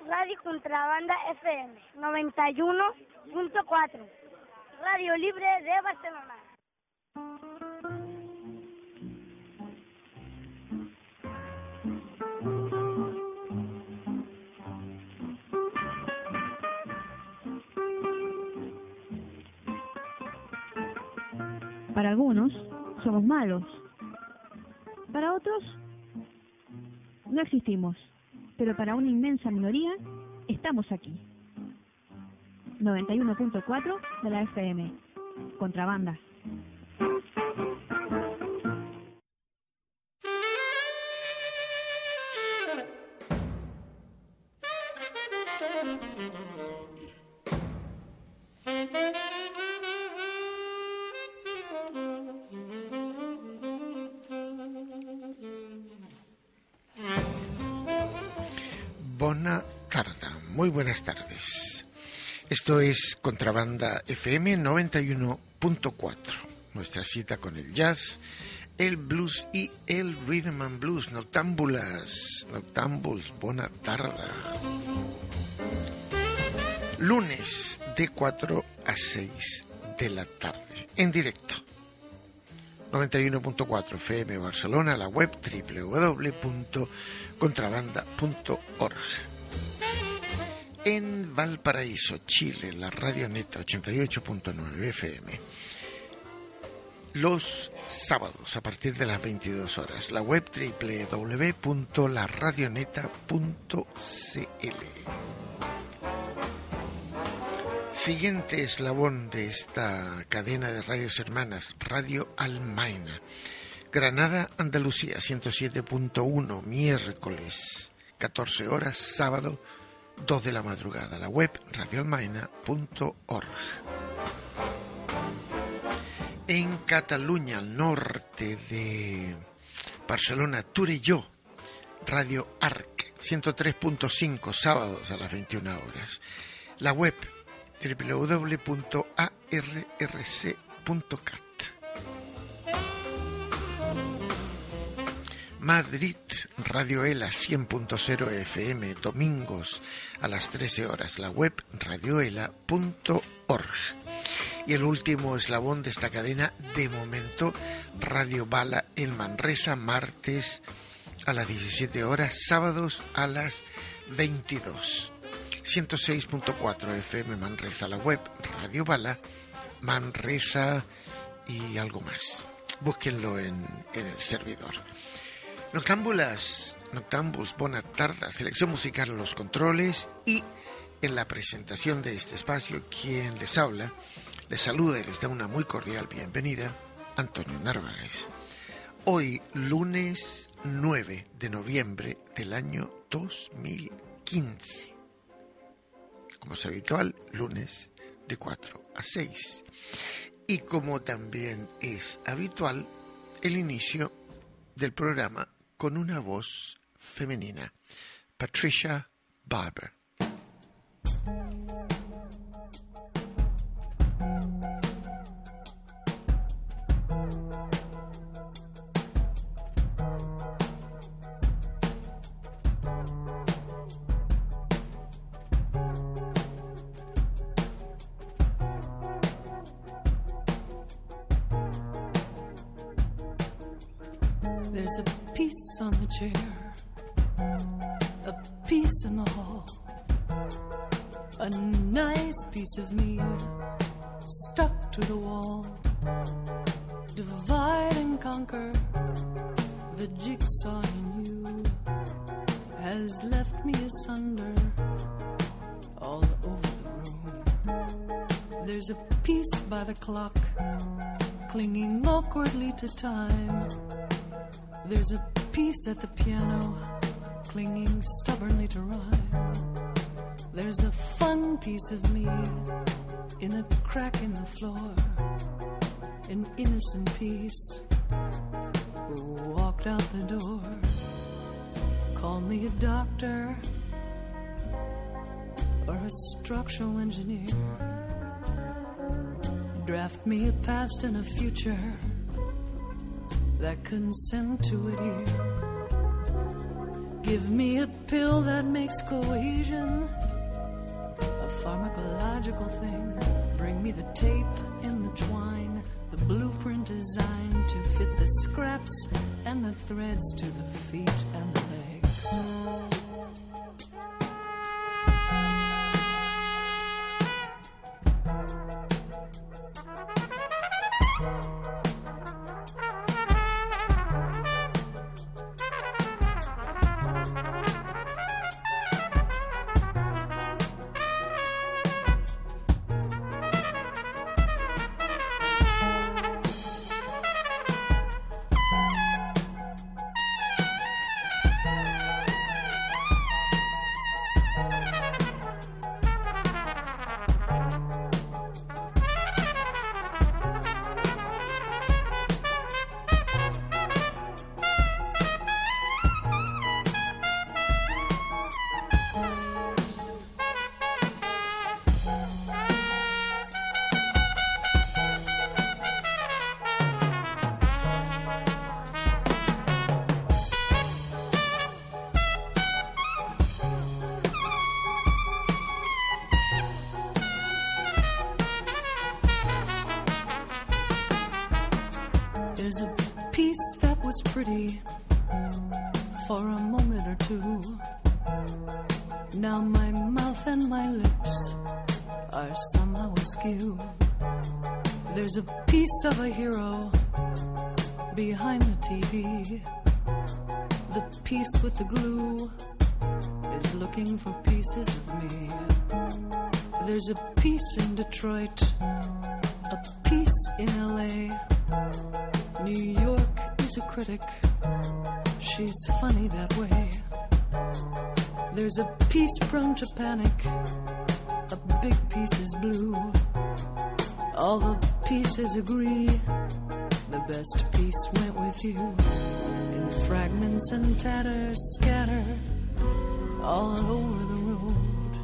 Radio Contrabanda FM 91.4, Radio Libre de Barcelona. Para algunos somos malos, para otros no existimos, pero para una inmensa minoría estamos aquí. 91.4 de la FM, Contrabanda. Bona tarda, muy buenas tardes. Esto es Contrabanda FM 91.4, nuestra cita con el jazz, el blues y el rhythm and blues. Noctámbuls, bona tarda. Lunes de 4 a 6 de la tarde, en directo. 91.4 FM Barcelona, la web www.contrabanda.org. En Valparaíso, Chile, la Radio Neta 88.9 FM. Los sábados a partir de las 22 horas, la web www.laradioneta.cl. Siguiente eslabón de esta cadena de radios hermanas, Radio Almaina, Granada, Andalucía, 107.1, miércoles, 14 horas, sábado, 2 de la madrugada, la web radioalmaina.org. En Cataluña, al norte de Barcelona, Torelló, Radio Arc, 103.5, sábados a las 21 horas, la web www.arrc.cat. Madrid, Radio ELA 100.0 FM, domingos a las 13 horas, la web radioela.org. Y el último eslabón de esta cadena, de momento, Radio Bala en Manresa, martes a las 17 horas, sábados a las 22. 106.4 FM Manresa, la web Radio Bala, Manresa y algo más. Búsquenlo en el servidor. Noctámbuls, bona tarda, selección musical en los controles y en la presentación de este espacio, quien les habla, les saluda y les da una muy cordial bienvenida, Antonio Narváez. Hoy, lunes 9 de noviembre del año 2015. Como es habitual, lunes de 4 a 6. Y como también es habitual, el inicio del programa con una voz femenina, Patricia Barber. There's a piece on the chair, a piece in the hall, a nice piece of me stuck to the wall. Divide and conquer, the jigsaw in you has left me asunder all over the room. There's a piece by the clock, clinging awkwardly to time. There's a piece at the piano, clinging stubbornly to rhyme. There's a fun piece of me in a crack in the floor, an innocent piece who walked out the door. Call me a doctor or a structural engineer. Draft me a past and a future that consent to it here. Give me a pill that makes cohesion a pharmacological thing. Bring me the tape and the twine, the blueprint designed to fit the scraps and the threads to the feet and the legs. There's a piece that was pretty for a moment or two. Now my mouth and my lips are somehow askew. There's a piece of a hero behind the TV. The piece with the glue is looking for pieces of me. There's a piece in Detroit, a piece in LA. New York is a critic, she's funny that way. There's a piece prone to panic, a big piece is blue. All the pieces agree, the best piece went with you. In fragments and tatters scatter all over the road.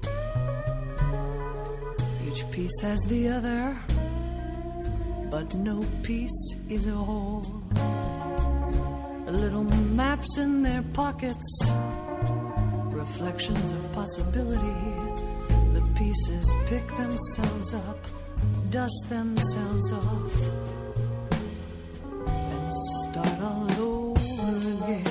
Each piece has the other, but no piece is a whole. Little maps in their pockets, reflections of possibility. The pieces pick themselves up, dust themselves off, and start all over again.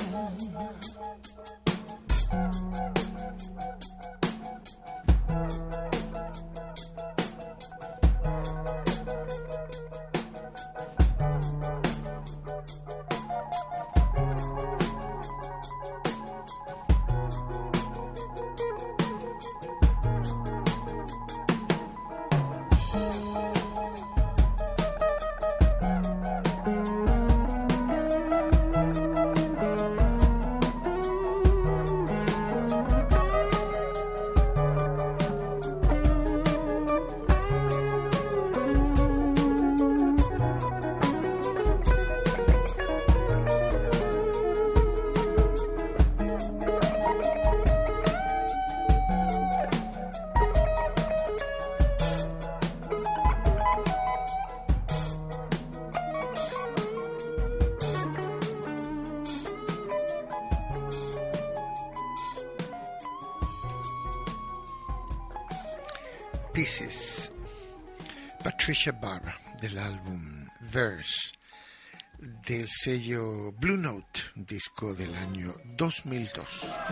Pieces, Patricia Barber, del álbum Verse, del sello Blue Note, disco del año 2002.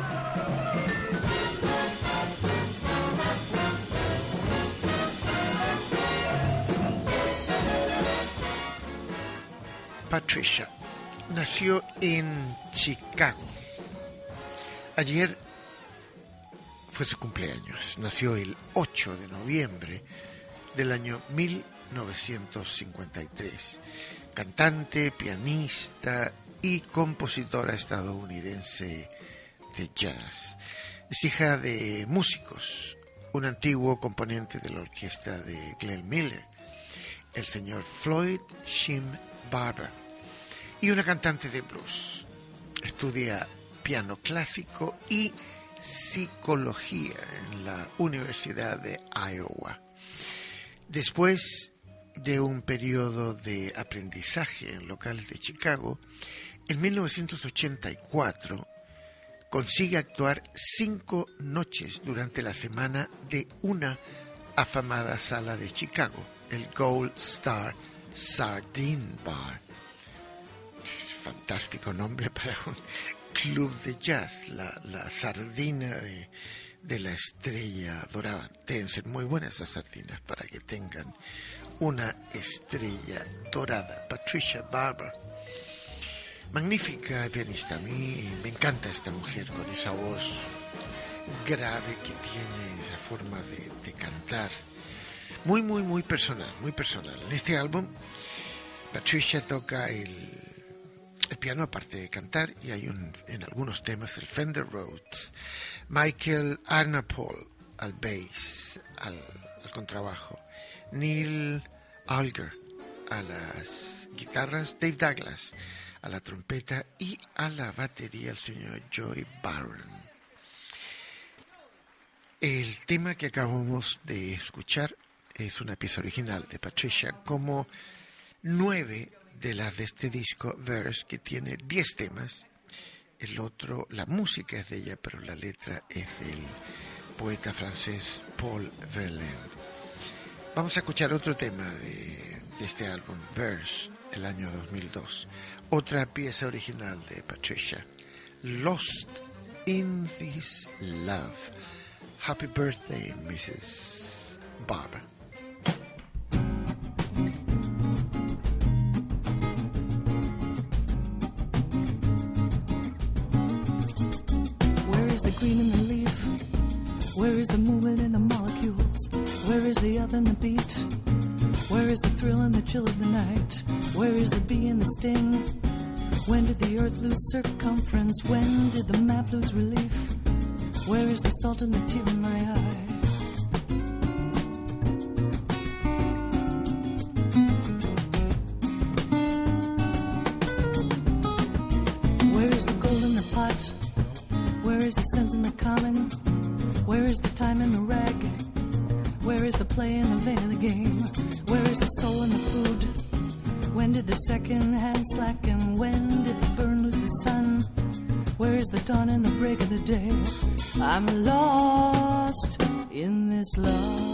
Patricia nació en Chicago. Ayer fue su cumpleaños. Nació el 8 de noviembre del año 1953. Cantante, pianista y compositora estadounidense de jazz. Es hija de músicos, un antiguo componente de la orquesta de Glenn Miller, el señor Floyd Shim Barber, y una cantante de blues. Estudia piano clásico y psicología en la Universidad de Iowa. Después de un periodo de aprendizaje en locales de Chicago, en 1984 consigue actuar 5 noches durante la semana de una afamada sala de Chicago, el Gold Star Sardine Bar. Es fantástico nombre para un club de jazz, la sardina de la estrella dorada. Deben ser muy buenas esas sardinas para que tengan una estrella dorada. Patricia Barber, magnífica pianista. A mí me encanta esta mujer con esa voz grave que tiene, esa forma de cantar. Muy, muy, muy personal, muy personal. En este álbum, Patricia toca el piano aparte de cantar, y hay en algunos temas el Fender Rhodes, Michael Arnapol al bass, al contrabajo, Neil Alger a las guitarras, Dave Douglas a la trompeta y a la batería el señor Joey Barron. El tema que acabamos de escuchar es una pieza original de Patricia, como 9 de las de este disco Verse, que tiene 10 temas. El otro, la música es de ella, pero la letra es del poeta francés Paul Verlaine. Vamos a escuchar otro tema de este álbum, Verse, del año 2002. Otra pieza original de Patricia, Lost in This Love. Happy birthday, Mrs. Barber. Green in the leaf. Where is the movement in the molecules? Where is the up and the beat? Where is the thrill and the chill of the night? Where is the bee and the sting? When did the earth lose circumference? When did the map lose relief? Where is the salt and the tear in my eye? Where is the gold in the pot? Where is the sense in the common? Where is the time in the rag? Where is the play in the vein of the game? Where is the soul in the food? When did the second hand slacken? When did the burn lose the sun? Where is the dawn and the break of the day? I'm lost in this love.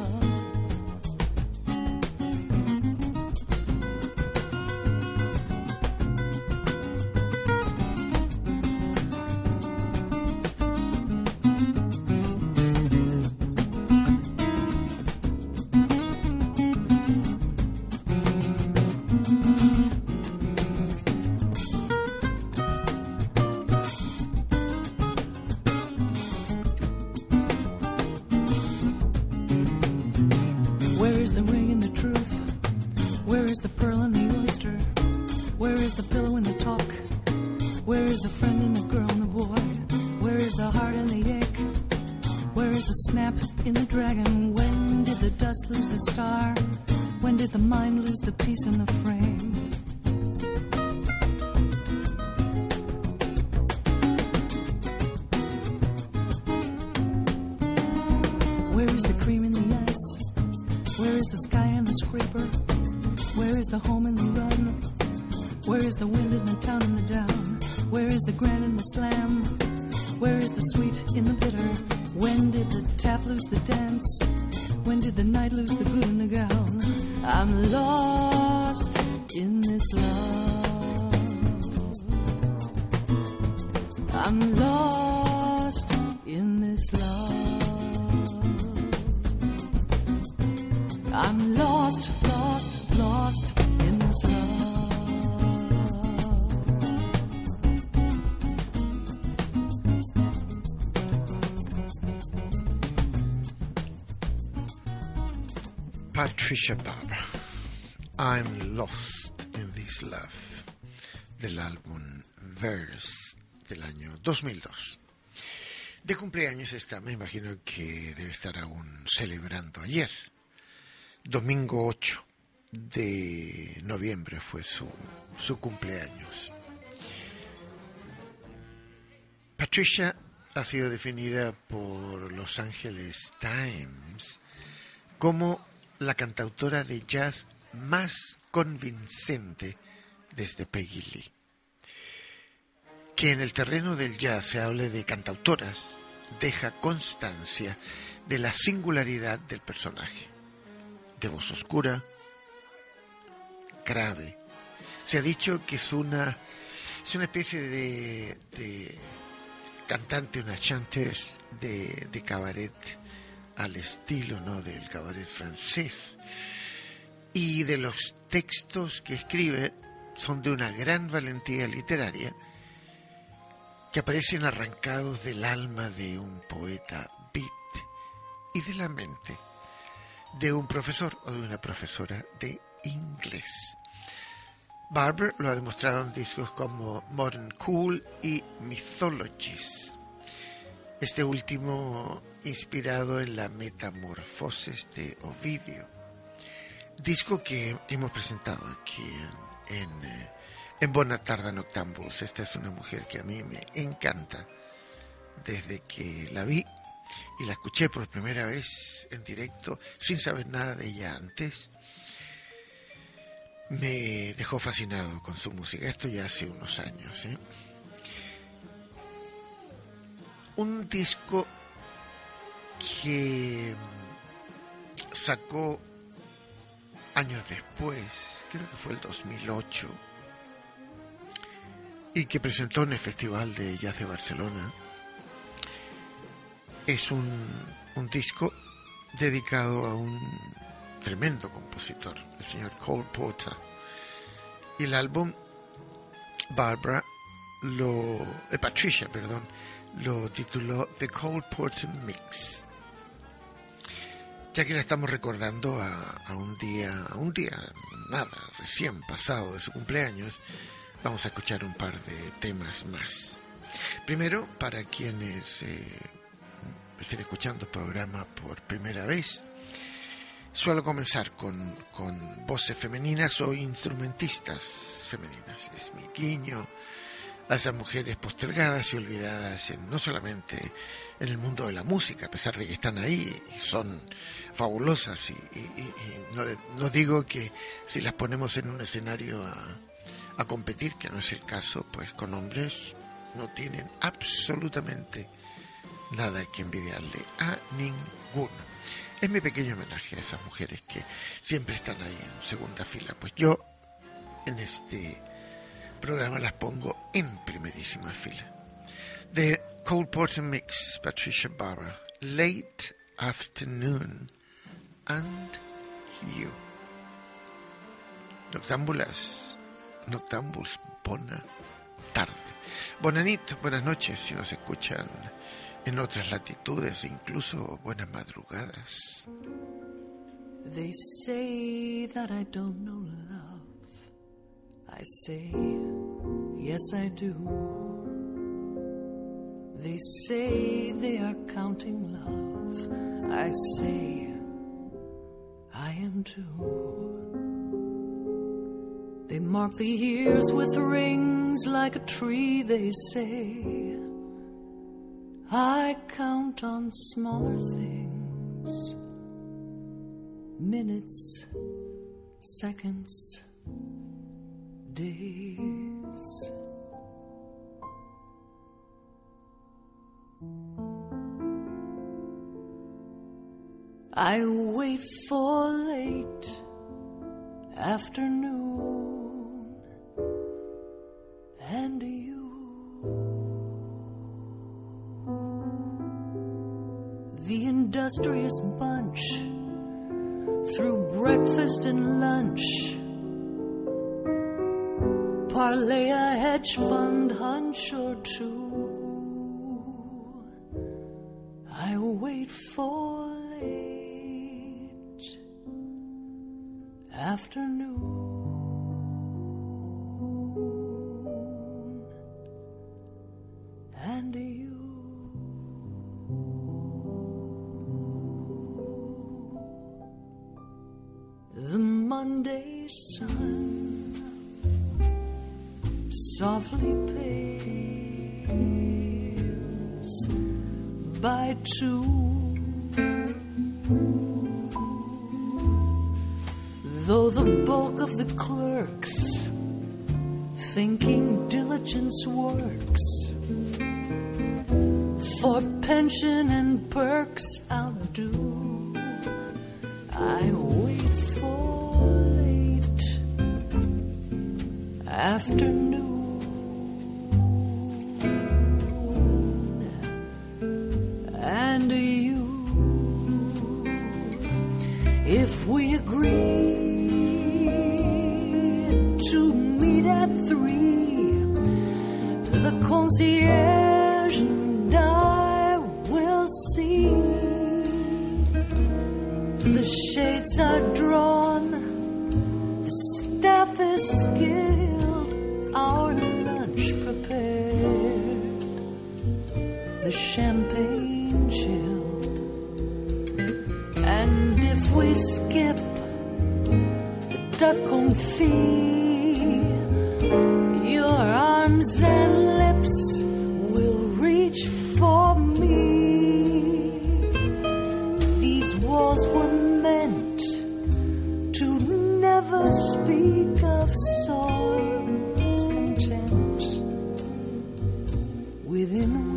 Patricia Barber, I'm Lost in This Love, del álbum Verse del año 2002. De cumpleaños está, me imagino que debe estar aún celebrando ayer. Domingo 8 de noviembre fue su cumpleaños. Patricia ha sido definida por Los Angeles Times como la cantautora de jazz más convincente desde Peggy Lee. Que en el terreno del jazz se hable de cantautoras deja constancia de la singularidad del personaje. De voz oscura, grave. Se ha dicho que es una especie de cantante, una chanteuse de cabaret al estilo, ¿no?, del cabaret francés. Y de los textos que escribe son de una gran valentía literaria que aparecen arrancados del alma de un poeta beat y de la mente de un profesor o de una profesora de inglés. Barber lo ha demostrado en discos como Modern Cool y Mythologies. Este último inspirado en la Metamorfosis de Ovidio. Disco que hemos presentado aquí en Bona Tarda Noctambuls. Esta es una mujer que a mí me encanta desde que la vi y la escuché por primera vez en directo sin saber nada de ella antes. Me dejó fascinado con su música. Esto ya hace unos años, ¿eh? Un disco que sacó años después, creo que fue el 2008, y que presentó en el Festival de Jazz de Barcelona. Es un disco dedicado a un tremendo compositor, el señor Cole Porter. Y el álbum Patricia lo tituló The Cole Porter Mix. Ya que la estamos recordando a un día recién pasado de su cumpleaños, vamos a escuchar un par de temas más. Primero, para quienes estén escuchando el programa por primera vez, suelo comenzar con voces femeninas o instrumentistas femeninas. Es mi guiño a esas mujeres postergadas y olvidadas no solamente en el mundo de la música, a pesar de que están ahí y son fabulosas, y no digo que si las ponemos en un escenario a competir, que no es el caso, pues con hombres no tienen absolutamente nada que envidiarle a ninguno. Es mi pequeño homenaje a esas mujeres que siempre están ahí en segunda fila. Pues yo en este programa las pongo en primerísima fila. The Cole Porter Mix, Patricia Barber, Late Afternoon and You. Noctámbuls, bona tarde. Bonanit, buenas noches si nos escuchan en otras latitudes, incluso buenas madrugadas. They say that I don't know love. I say, yes I do. They say they are counting love. I say, I am too. They mark the years with rings like a tree, they say. I count on smaller things, minutes, seconds, days. I wait for late afternoon and you. The industrious bunch through breakfast and lunch parlay a hedge fund hunch or two. I wait for late afternoon and you. The Monday sun softly pales by two. Though the bulk of the clerks thinking diligence works. For pension and perks I'll do. I wait for late afternoon. And you, if we agree to meet at 3, the concierge and I will see. The shades are drawn, the staff is skilled, our lunch prepared, the champagne chilled. And if we skip the duck confit, your arms and lips will reach for me. These walls were meant to never speak of sorrow's content within a week.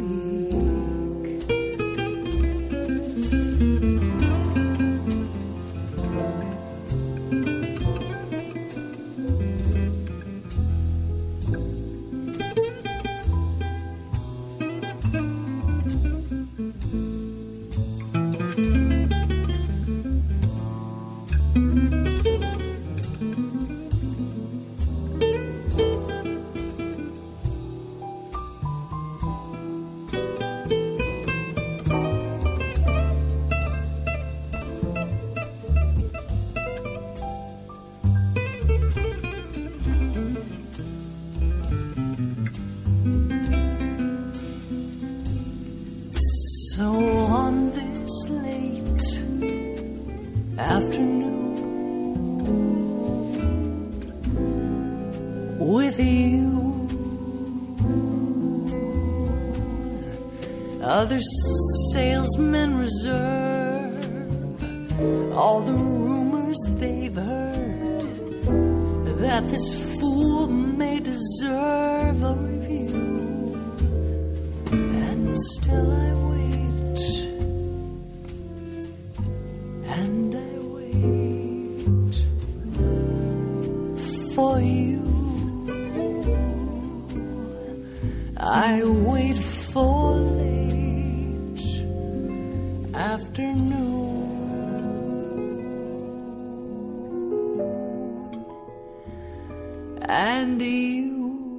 With you, other salesmen reserve all the rumors they've heard that this fool may deserve a review. And still I wait, and I wait for you. I wait for late afternoon, and you.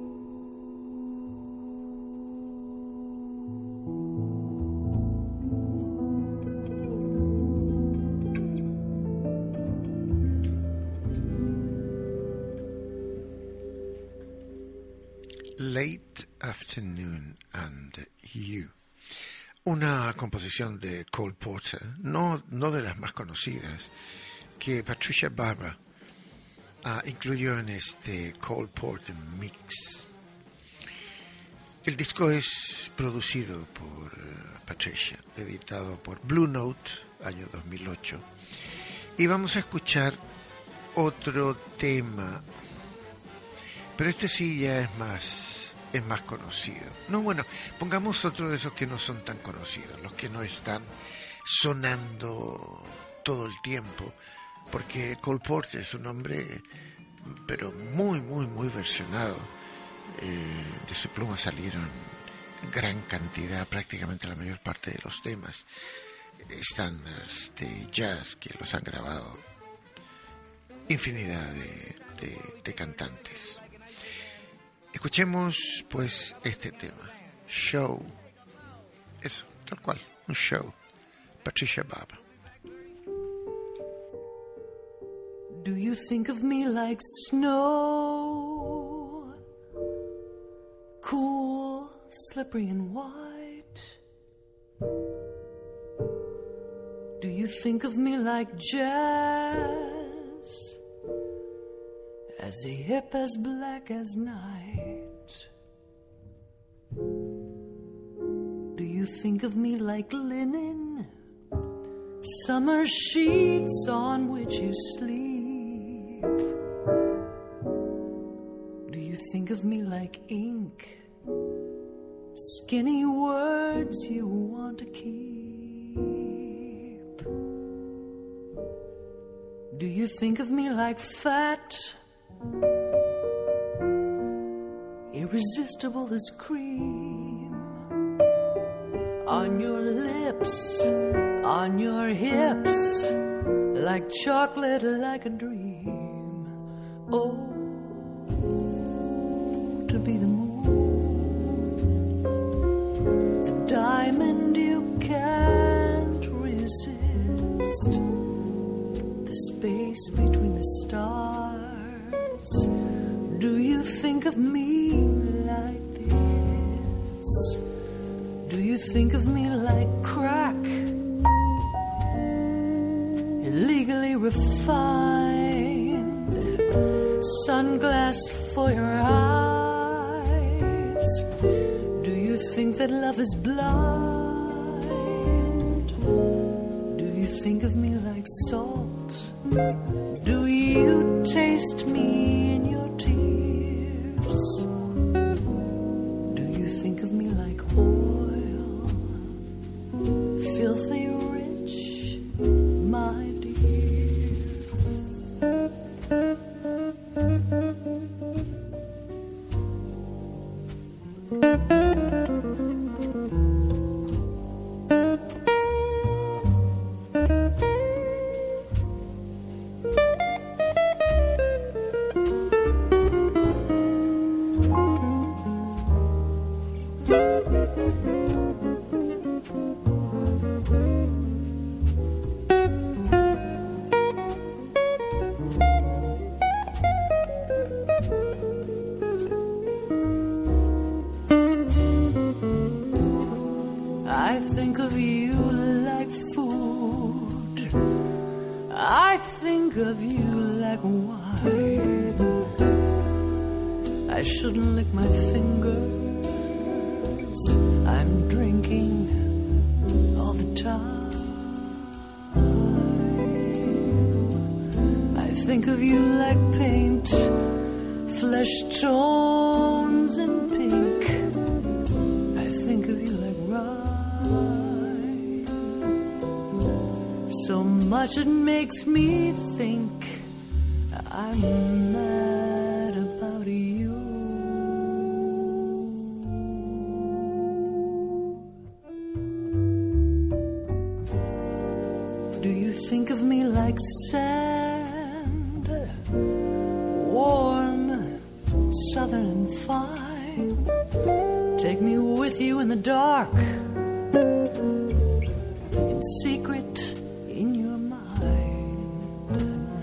Late Afternoon and You. Una composición de Cole Porter, no de las más conocidas, que Patricia Barber incluyó en este Cole Porter Mix. El disco es producido por Patricia, editado por Blue Note, año 2008. Y vamos a escuchar otro tema, pero este sí ya es más conocido. No, bueno, pongamos otro de esos que no son tan conocidos, los que no están sonando todo el tiempo, porque Cole Porter es un hombre, pero muy, muy, muy versionado. De su pluma salieron gran cantidad, prácticamente la mayor parte de los temas estándares de jazz que los han grabado infinidad de cantantes. Escuchemos pues este tema, Show. Eso, tal cual, un show. Patricia Barber. Do you think of me like snow? Cool, slippery and white. Do you think of me like jazz? As hip as black as night. Do you think of me like linen? Summer sheets on which you sleep. Do you think of of me like ink, skinny words you want to keep? Do you think of me like fat, irresistible as cream, on your lips, on your hips, like chocolate, like a dream? Oh, to be the moon, the diamond you can't resist, the space between the stars. Do you think of me like this? Do you think of me like crack, illegally refined, sunglass for your eyes? Do you think that love is blind? Do you think of me like salt? Do you taste me in your tears? Do you think of me like oil, filthy rich, my dear? I think of you like food, I think of you like wine. I shouldn't lick my fingers, I'm drinking all the time. I think of you like paint, flesh tones and pink. I think of you like rhyme, so much it makes me think I'm mad about you. Do you think of me like sand, warm, southern and fine? Take me with you in the dark, in secret, in your mind.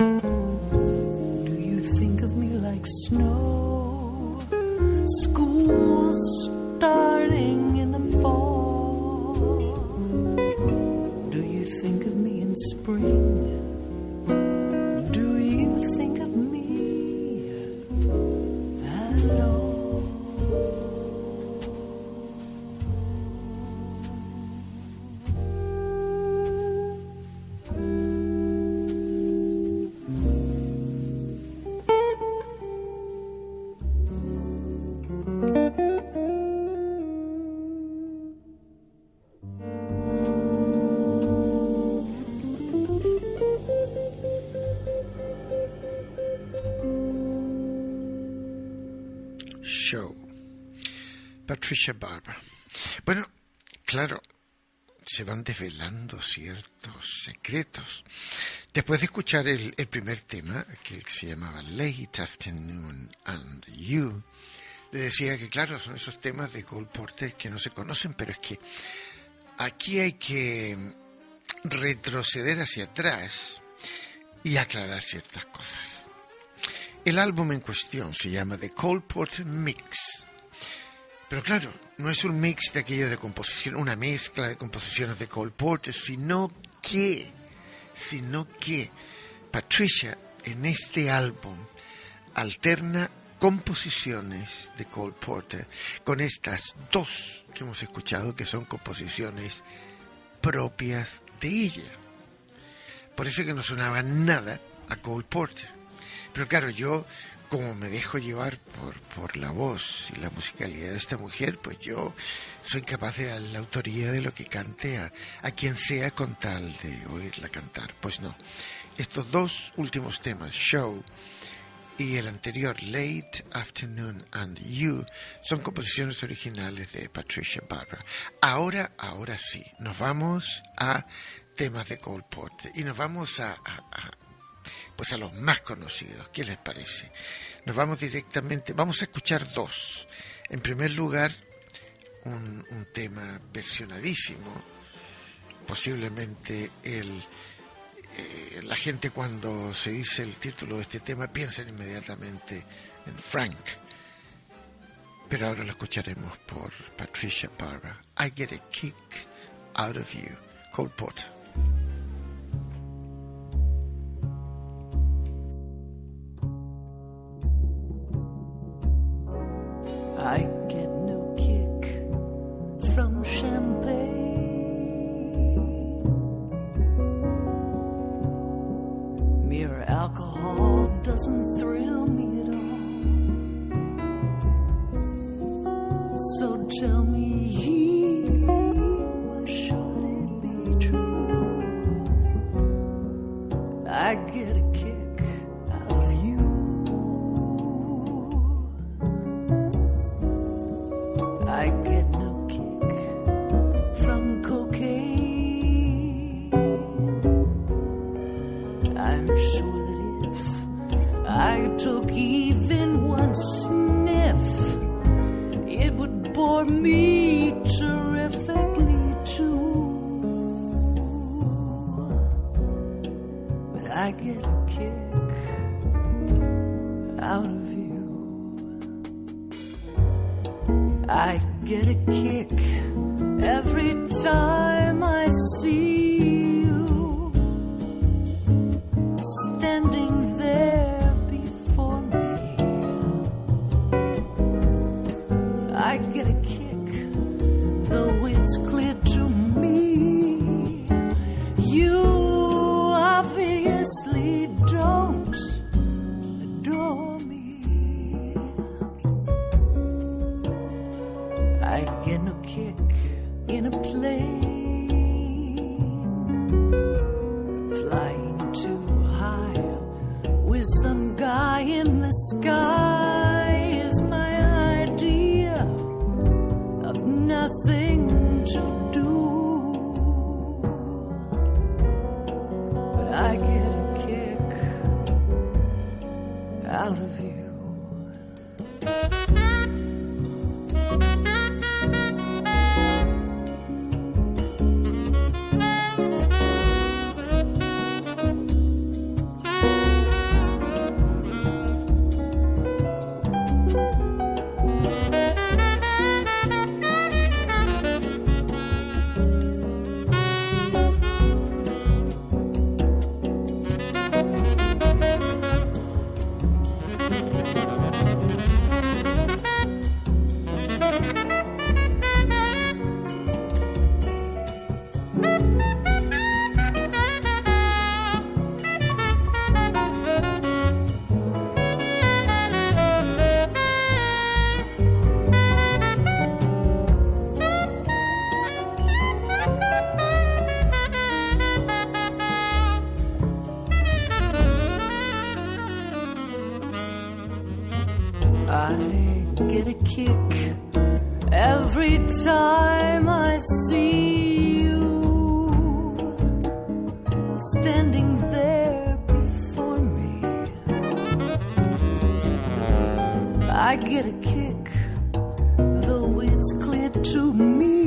Do you think of me like snow, school starting in the fall? Do you think of me in spring? Do you think of me at all? Show. Patricia Barber. Bueno, claro, se van desvelando ciertos secretos. Después de escuchar el primer tema, aquel que se llamaba Late Afternoon and You, le decía que claro, son esos temas de Cole Porter que no se conocen, pero es que aquí hay que retroceder hacia atrás y aclarar ciertas cosas. El álbum en cuestión se llama The Cole Porter Mix. Pero claro, no es un mix de aquello de composición, una mezcla de composiciones de Cole Porter, sino que Patricia en este álbum alterna composiciones de Cole Porter con estas dos que hemos escuchado, que son composiciones propias de ella. Por eso que no sonaba nada a Cole Porter. Pero claro, yo como me dejo llevar por la voz y la musicalidad de esta mujer, pues yo soy capaz de dar la autoría de lo que cante a quien sea con tal de oírla cantar. Pues no. Estos dos últimos temas, Show y el anterior, Late Afternoon and You, son composiciones originales de Patricia Barber. Ahora sí, nos vamos a temas de Cole Porter y nos vamos a los más conocidos. ¿Qué les parece? Nos vamos directamente, vamos a escuchar dos. En primer lugar, un tema versionadísimo, posiblemente la gente cuando se dice el título de este tema piensa inmediatamente en Frank, pero ahora lo escucharemos por Patricia Barber. I Get a Kick Out of You, Cole Porter. I get no kick from champagne. Mere alcohol doesn't thrill me at all. So tell me, why should it be true? I get a kick out of you. I get no kick from cocaine. I'm sure that if I took even one sniff, it would bore me terrifically too. But I get a kick out of you. I get a kick every time I see you standing there before me. I get a kick, though it's clear to me you obviously don't adore me. I get no kick in a plane, flying too high with some guy in the sky is my idea of nothing to do. But I get a kick out of you. I get a kick every time I see you standing there before me. I get a kick, though it's clear to me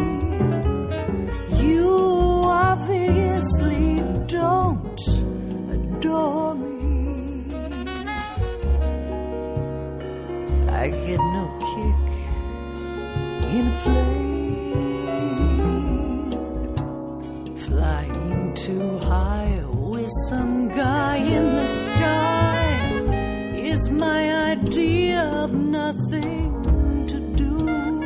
you obviously don't adore me. I get no kick in a plane, flying too high with some guy in the sky is my idea of nothing to do.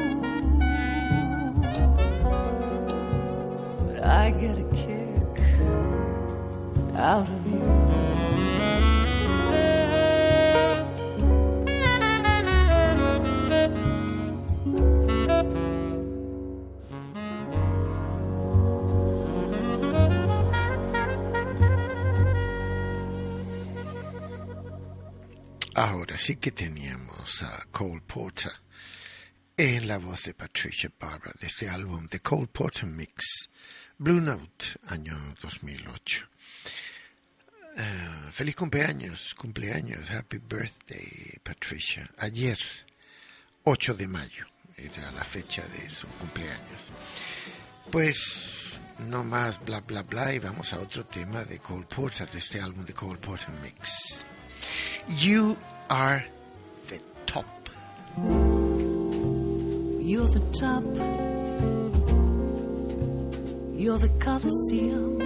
But I get a kick out of you. Ahora sí que teníamos a Cole Porter en la voz de Patricia Barber de este álbum The Cole Porter Mix, Blue Note, año 2008. Feliz cumpleaños, happy birthday, Patricia. Ayer, 8 de mayo, era la fecha de su cumpleaños. Pues no más bla bla bla y vamos a otro tema de Cole Porter, de este álbum de Cole Porter Mix. You are the top. You're the top. You're the Colosseum.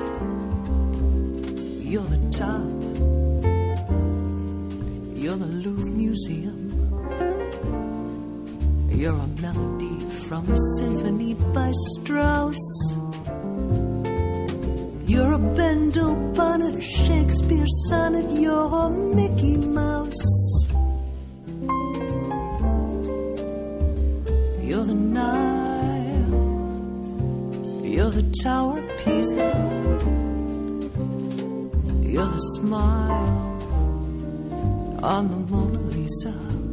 You're the top. You're the Louvre Museum. You're a melody from a symphony by Strauss. You're a Bendel bonnet, a Shakespeare sonnet. You're a Mickey Mouse. You're the Nile. You're the Tower of Pisa. You're the smile on the Mona Lisa.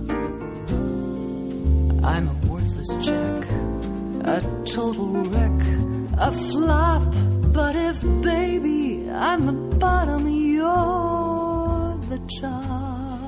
I'm a worthless check, a total wreck, a flop. But if, baby, I'm the bottom, you're the top.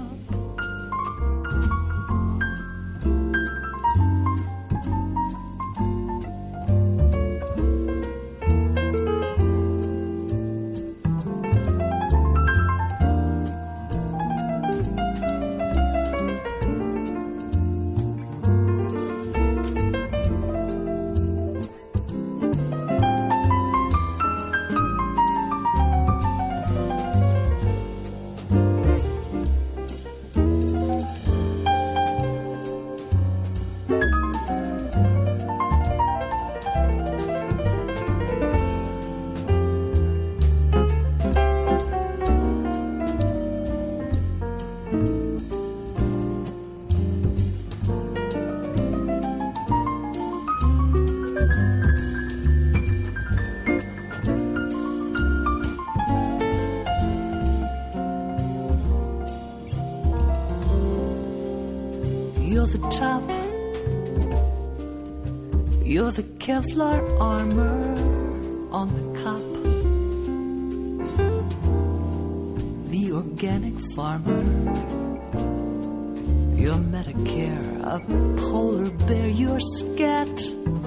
You're the Kevlar armor on the cop, the organic farmer. You're Medicare, a polar bear. You're scat.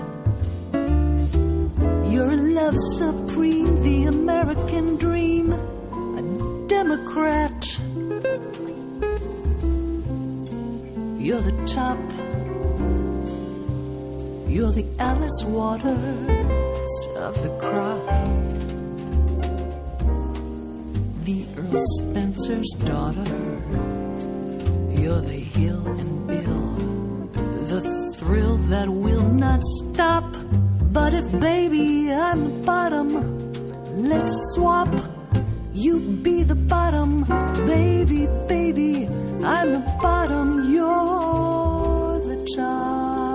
You're love supreme, the American dream, a Democrat. You're the top. You're the Alice Waters of the crop, the Earl Spencer's daughter. You're the Hill and Bill, the thrill that will not stop. But if, baby, I'm the bottom, let's swap. You be the bottom, baby, baby, I'm the bottom, you're the top.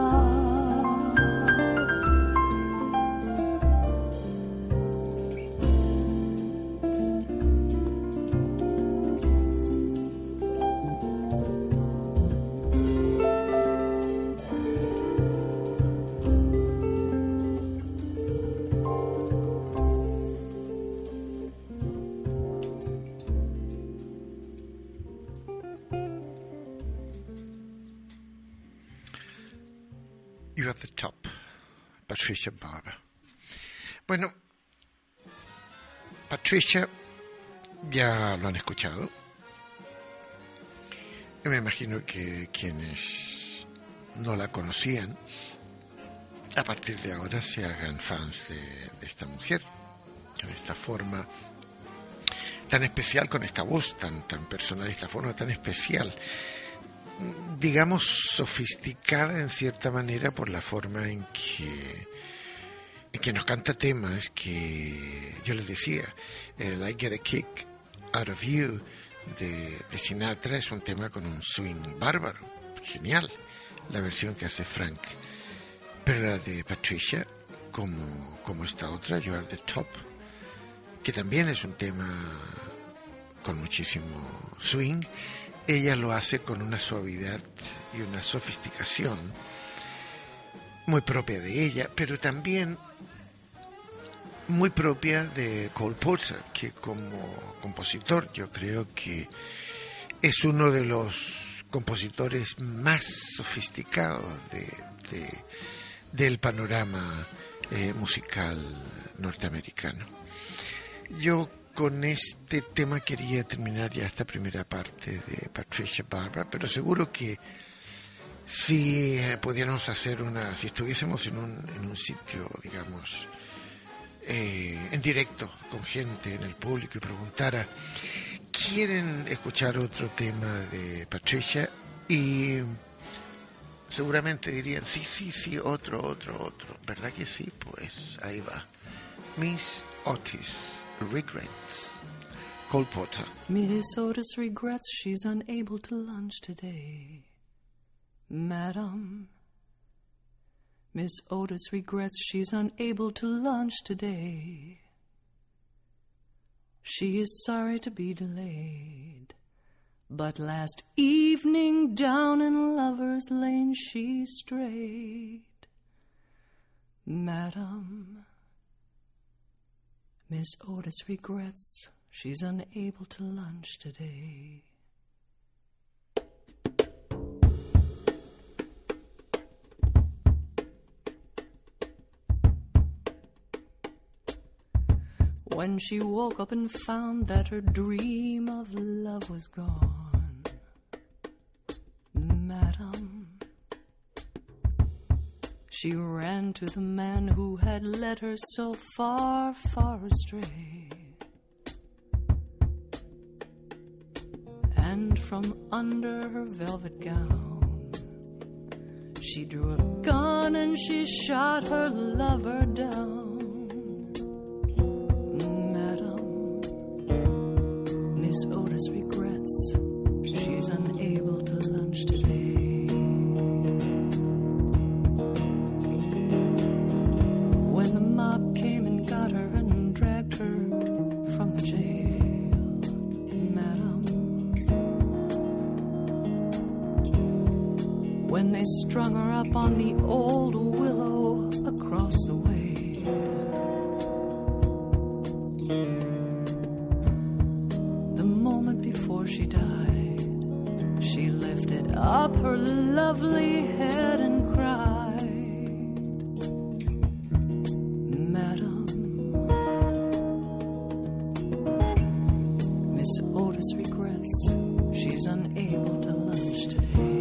You're at the top, Patricia Barber. Bueno, Patricia ya lo han escuchado. Yo me imagino que quienes no la conocían, a partir de ahora se hagan fans de esta mujer, con esta forma tan especial, con esta voz tan personal, esta forma tan especial, digamos sofisticada en cierta manera por la forma en que nos canta temas que yo les decía, el I Get a Kick Out of You de Sinatra es un tema con un swing bárbaro, genial la versión que hace Frank, pero la de Patricia, como esta otra, You Are the Top, que también es un tema con muchísimo swing, ella lo hace con una suavidad y una sofisticación muy propia de ella, pero también muy propia de Cole Porter, que como compositor yo creo que es uno de los compositores más sofisticados del panorama musical norteamericano. Yo con este tema quería terminar ya esta primera parte de Patricia Barbra, pero seguro que si pudiéramos hacer si estuviésemos en un sitio, digamos, en directo con gente en el público y preguntara, ¿quieren escuchar otro tema de Patricia? Y seguramente dirían, sí, otro. ¿Verdad que sí? Pues ahí va. Miss Otis regrets. Cole Porter. Miss Otis regrets she's unable to lunch today. Madam, Miss Otis regrets she's unable to lunch today. She is sorry to be delayed, but last evening down in Lover's Lane she strayed. Madam, Miss Otis regrets she's unable to lunch today. When she woke up and found that her dream of love was gone, Madam, she ran to the man who had led her so far, far astray. And from under her velvet gown, she drew a gun and she shot her lover down. Miss Otis regrets she's unable to lunch today. When the mob came and got her and dragged her from the jail, Madam, when they strung her up on the old willow across the way, before she died, she lifted up her lovely head and cried, Madam, Miss Otis regrets she's unable to lunch today.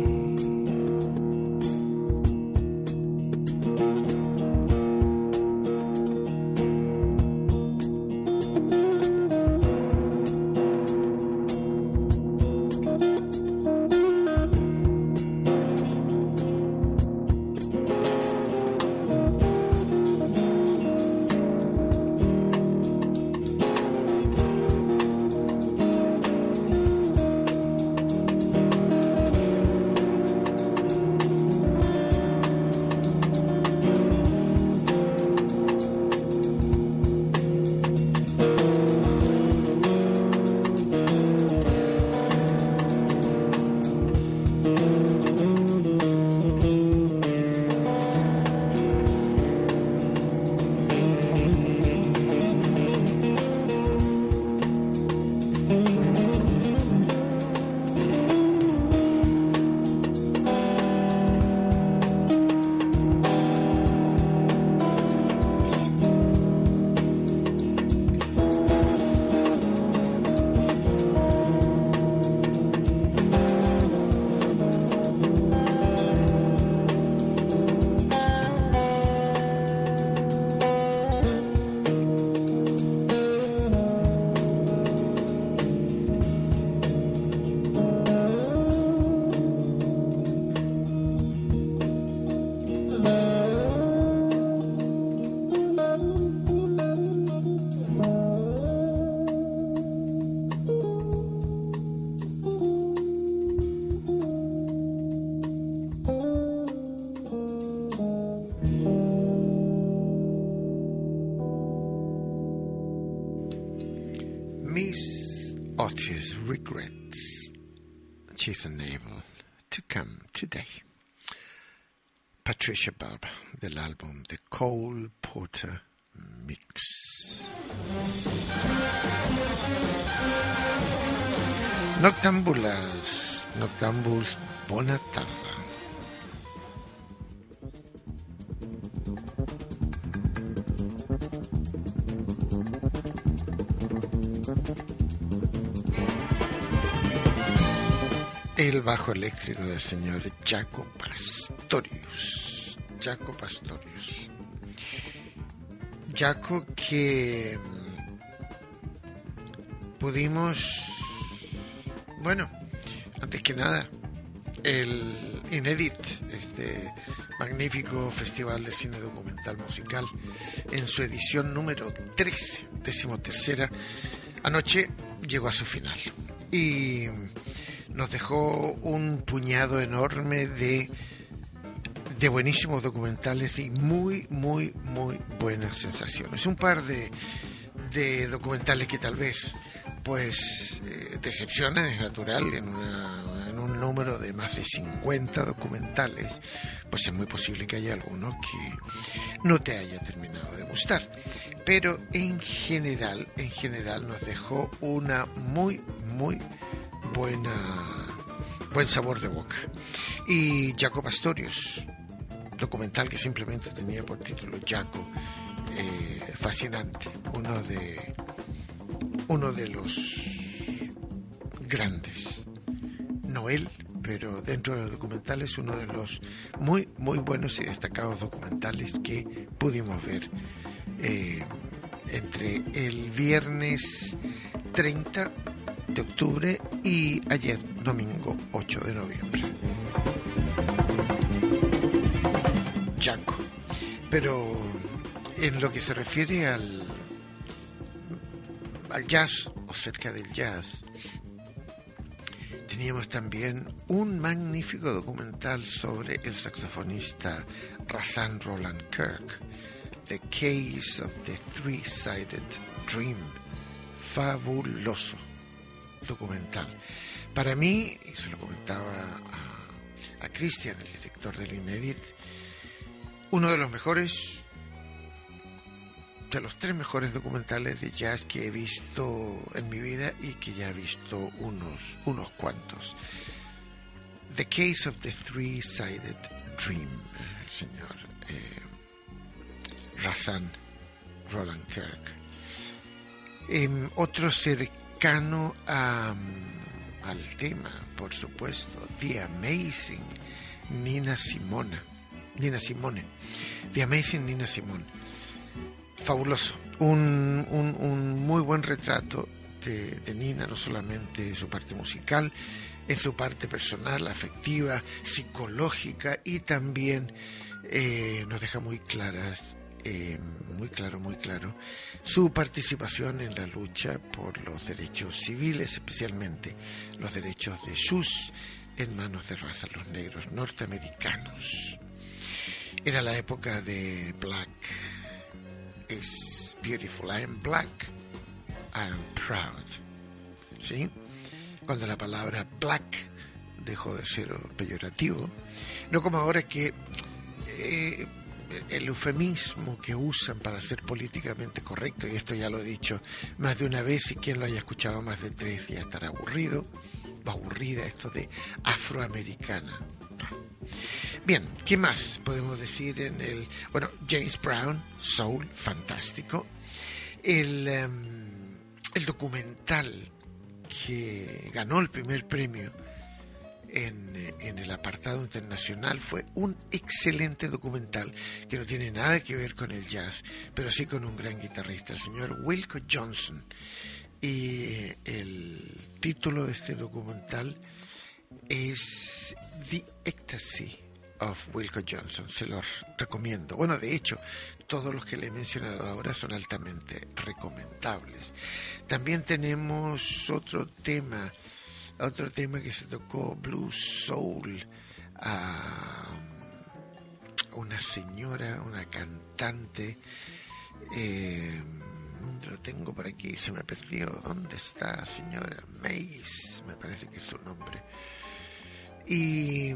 Miss Otis regrets. She's unable to come today. Patricia Barber, del álbum The Cole Porter Mix. Noctambuls, bona tarda. El bajo eléctrico del señor Jaco Pastorius. Jaco, que pudimos, bueno, antes que nada, el Inédit, este magnífico festival de cine documental musical, en su edición número 13, 13ª, anoche llegó a su final y nos dejó un puñado enorme de buenísimos documentales y muy buenas sensaciones. Un par de documentales que tal vez pues decepcionan, es natural, en un número de más de 50 documentales, pues es muy posible que haya alguno que no te haya terminado de gustar, pero en general nos dejó una muy buen sabor de boca. Y Jaco Pastorius, documental que simplemente tenía por título Jaco, fascinante, uno de los grandes, no él, pero dentro de los documentales uno de los muy buenos y destacados documentales que pudimos ver entre el viernes 30 de octubre y ayer domingo 8 de noviembre. Jaco. Pero en lo que se refiere al jazz o cerca del jazz, teníamos también un magnífico documental sobre el saxofonista Razan Roland Kirk, The Case of the Three-Sided Dream. Fabuloso documental. Para mí, y se lo comentaba a Cristian, el director del Inédit, uno de los mejores, de los 3 mejores documentales de jazz que he visto en mi vida y que ya he visto unos cuantos. The Case of the Three-Sided Dream, el señor Razan Roland Kirk. Otro cercano al tema, por supuesto, The Amazing Nina Simone. The Amazing Nina Simone. Fabuloso. Un muy buen retrato de Nina, no solamente en su parte musical, en su parte personal, afectiva, psicológica, y también nos deja muy claro su participación en la lucha por los derechos civiles, especialmente los derechos de sus hermanos de raza, los negros norteamericanos. Era la época de Black is Beautiful, I am black, I am proud, ¿sí? Cuando la palabra black dejó de ser peyorativo, no como ahora que el eufemismo que usan para ser políticamente correcto, y esto ya lo he dicho más de una vez, y quien lo haya escuchado más de 3 ya estará aburrida, esto de afroamericana. Bien, ¿qué más podemos decir en el... Bueno, James Brown, Soul, fantástico. El documental que ganó el primer premio en el apartado internacional fue un excelente documental que no tiene nada que ver con el jazz, pero sí con un gran guitarrista, el señor Wilco Johnson. Y el título de este documental es The Ecstasy of Wilco Johnson. Se los recomiendo. Bueno, de hecho, todos los que le he mencionado ahora son altamente recomendables. También tenemos otro tema que se tocó, Blues Soul, a una señora, una cantante, lo tengo por aquí, se me perdió. ¿Dónde está, señora? Mace, me parece que es su nombre. Y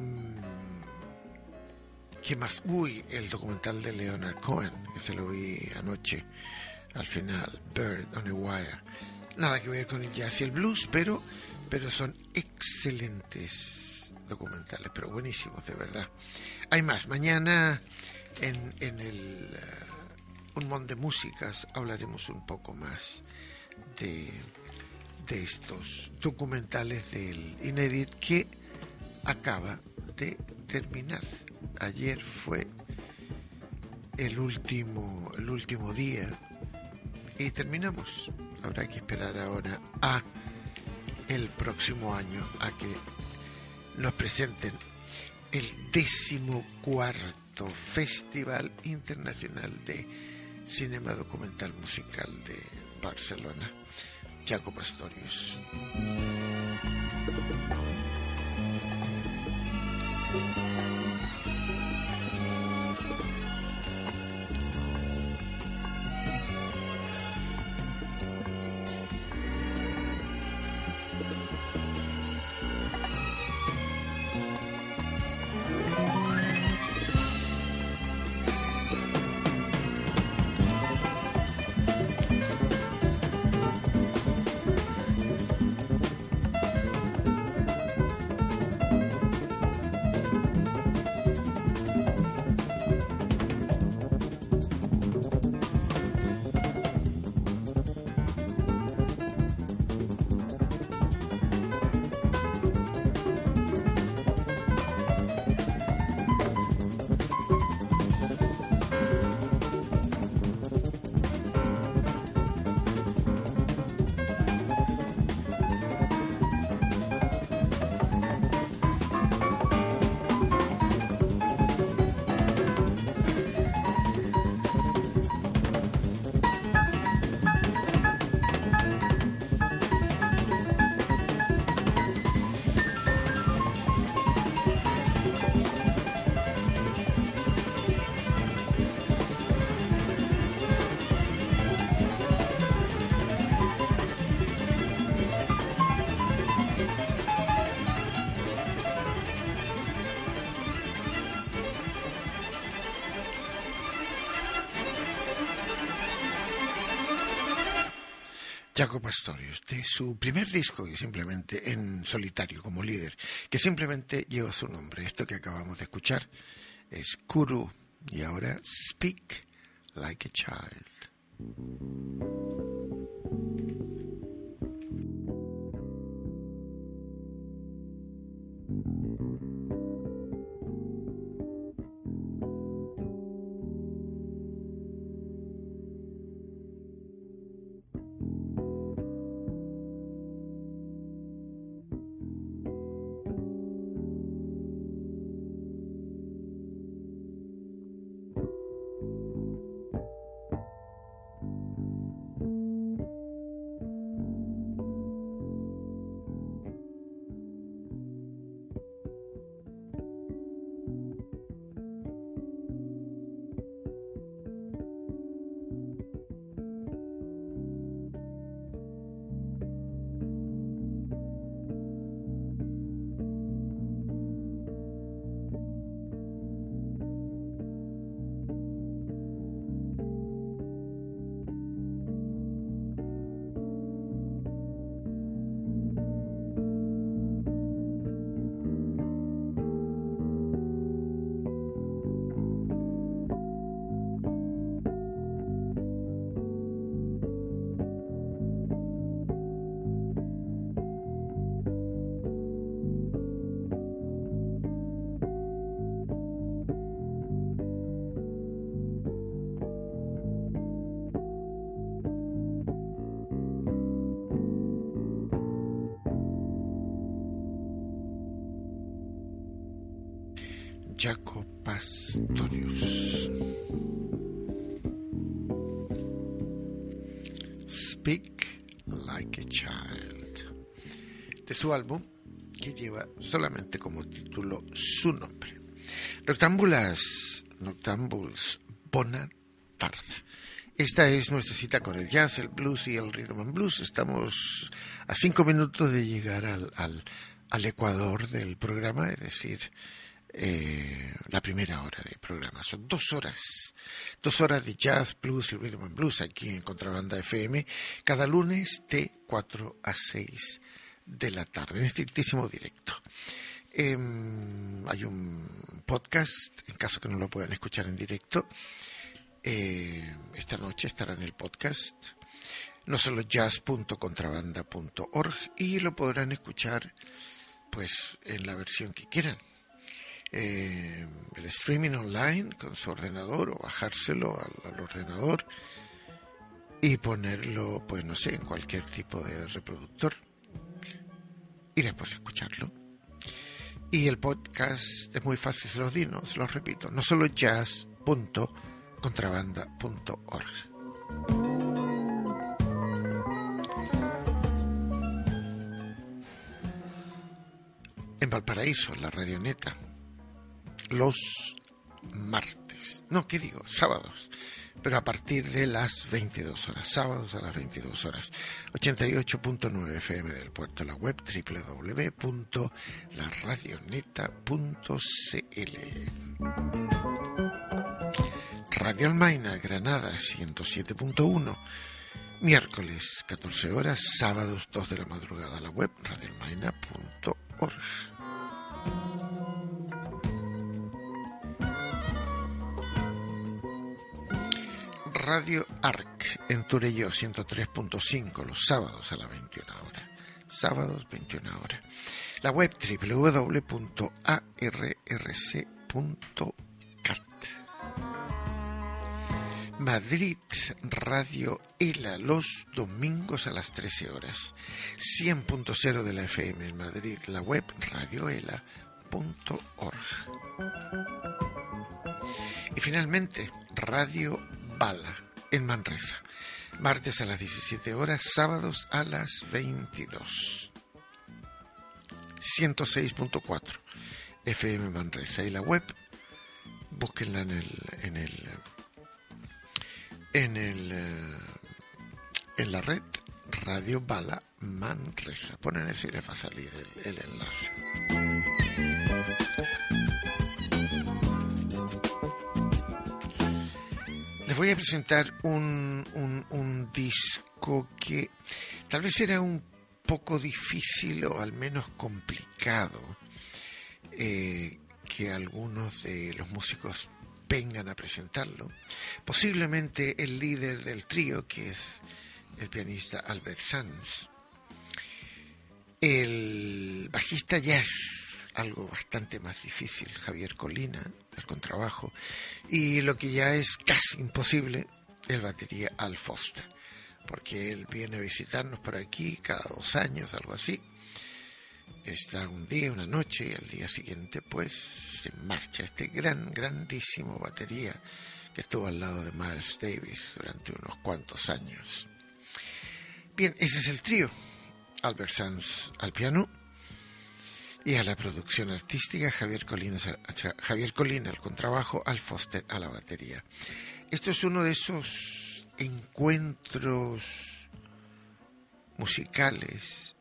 ¿qué más? Uy, el documental de Leonard Cohen, que se lo vi anoche al final, Bird on a Wire. Nada que ver con el jazz y el blues, pero son excelentes documentales, pero buenísimos, de verdad. Hay más. Mañana en el Un Mon de Músicas hablaremos un poco más de estos documentales del Inédit que acaba de terminar. Ayer fue el último día y terminamos. Habrá que esperar ahora a el próximo año a que nos presenten el 14º Festival Internacional de Cinema Documental Musical de Barcelona. Jaco Pastorius. Jaco Pastorius, de su primer disco, que simplemente en solitario, como líder, que simplemente lleva su nombre. Esto que acabamos de escuchar es Kuru, y ahora Speak Like a Child. Jaco Pastorius. Speak Like a Child, de su álbum que lleva solamente como título su nombre. Noctambuls Bona Tarda. Esta es nuestra cita con el jazz, el blues y el rhythm and blues. Estamos a 5 minutos de llegar al ecuador del programa, es decir, la primera hora del programa. Son 2 horas. 2 horas de jazz, blues y rhythm and blues aquí en Contrabanda FM, cada lunes de 4 a 6 de la tarde, en estrictísimo directo. Hay un podcast, en caso que no lo puedan escuchar en directo. Esta noche estará en el podcast no solo jazz.contrabanda.org y lo podrán escuchar pues en la versión que quieran, el streaming online con su ordenador o bajárselo al ordenador y ponerlo pues no sé en cualquier tipo de reproductor y después escucharlo. Y el podcast es muy fácil, se los repito, no solo jazz.contrabanda.org. En Valparaíso, la Radioneta, los martes, sábados, pero a partir de las 22 horas, sábados a las 22 horas, 88.9 FM del Puerto, la web www.laradioneta.cl. Radio Almaina, Granada, 107.1, miércoles 14 horas, sábados 2 de la madrugada, la web radioalmaina.org. Radio Arc en Turelló, 103.5, los sábados a las 21 horas. Sábados 21 horas. La web www.arrc.cat. Madrid, Radio ELA, los domingos a las 13 horas. 100.0 de la FM en Madrid, la web radioela.org. Y finalmente, Radio Bala en Manresa, martes a las 17 horas, sábados a las 22. 106.4 FM Manresa y la web, búsquenla en la red Radio Bala Manresa. Ponen eso y les va a salir el enlace. Les voy a presentar un disco que tal vez era un poco difícil o al menos complicado que algunos de los músicos vengan a presentarlo. Posiblemente el líder del trío, que es el pianista Albert Sanz. El bajista ya es algo bastante más difícil, Javier Colina, el contrabajo, y lo que ya es casi imposible, el batería Al Foster, porque él viene a visitarnos por aquí cada 2 años, algo así. Está un día, una noche, y al día siguiente pues se marcha este grandísimo batería que estuvo al lado de Miles Davis durante unos cuantos años. Bien, ese es el trío. Albert Sanz al piano y a la producción artística, Javier Colina al contrabajo, Al Foster a la batería. Esto es uno de esos encuentros musicales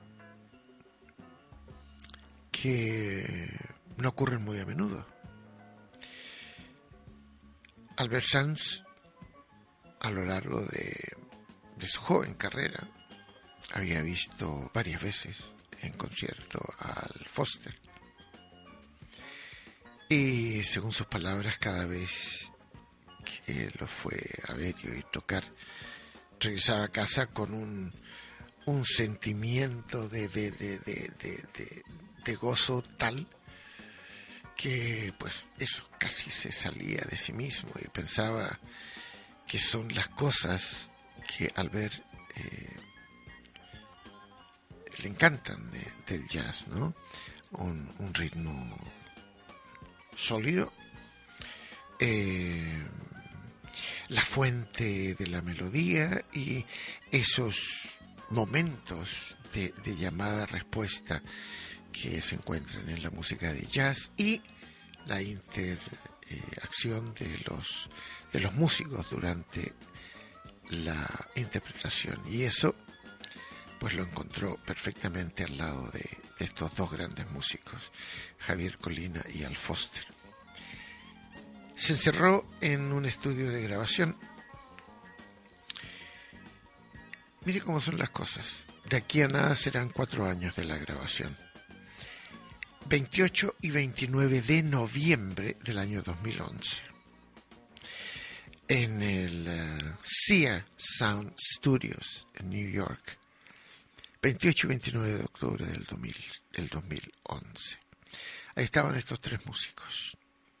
que no ocurren muy a menudo. Albert Sanz, a lo largo de su joven carrera, había visto varias veces en concierto al Foster. Y según sus palabras, cada vez que lo fue a ver y oír tocar, regresaba a casa con un sentimiento de gozo tal que pues eso casi se salía de sí mismo y pensaba que son las cosas que al ver le encantan del jazz, ¿no? Un ritmo sólido, la fuente de la melodía y esos momentos de llamada-respuesta que se encuentran en la música de jazz y la interacción de los músicos durante la interpretación, y eso pues lo encontró perfectamente al lado de estos dos grandes músicos, Javier Colina y Al Foster. Se encerró en un estudio de grabación. Mire cómo son las cosas. De aquí a nada serán 4 años de la grabación. 28 y 29 de noviembre del año 2011. En el Sear Sound Studios en New York. 28 y 29 de octubre del 2011. Ahí estaban estos 3 músicos.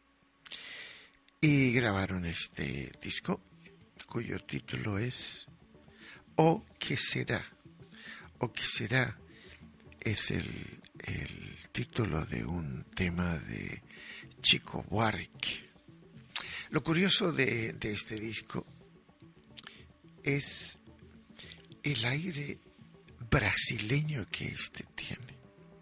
Y grabaron este disco, cuyo título es O ¿Qué será? O ¿Qué será? Es el título de un tema de Chico Buarque. Lo curioso de este disco es el aire brasileño que este tiene.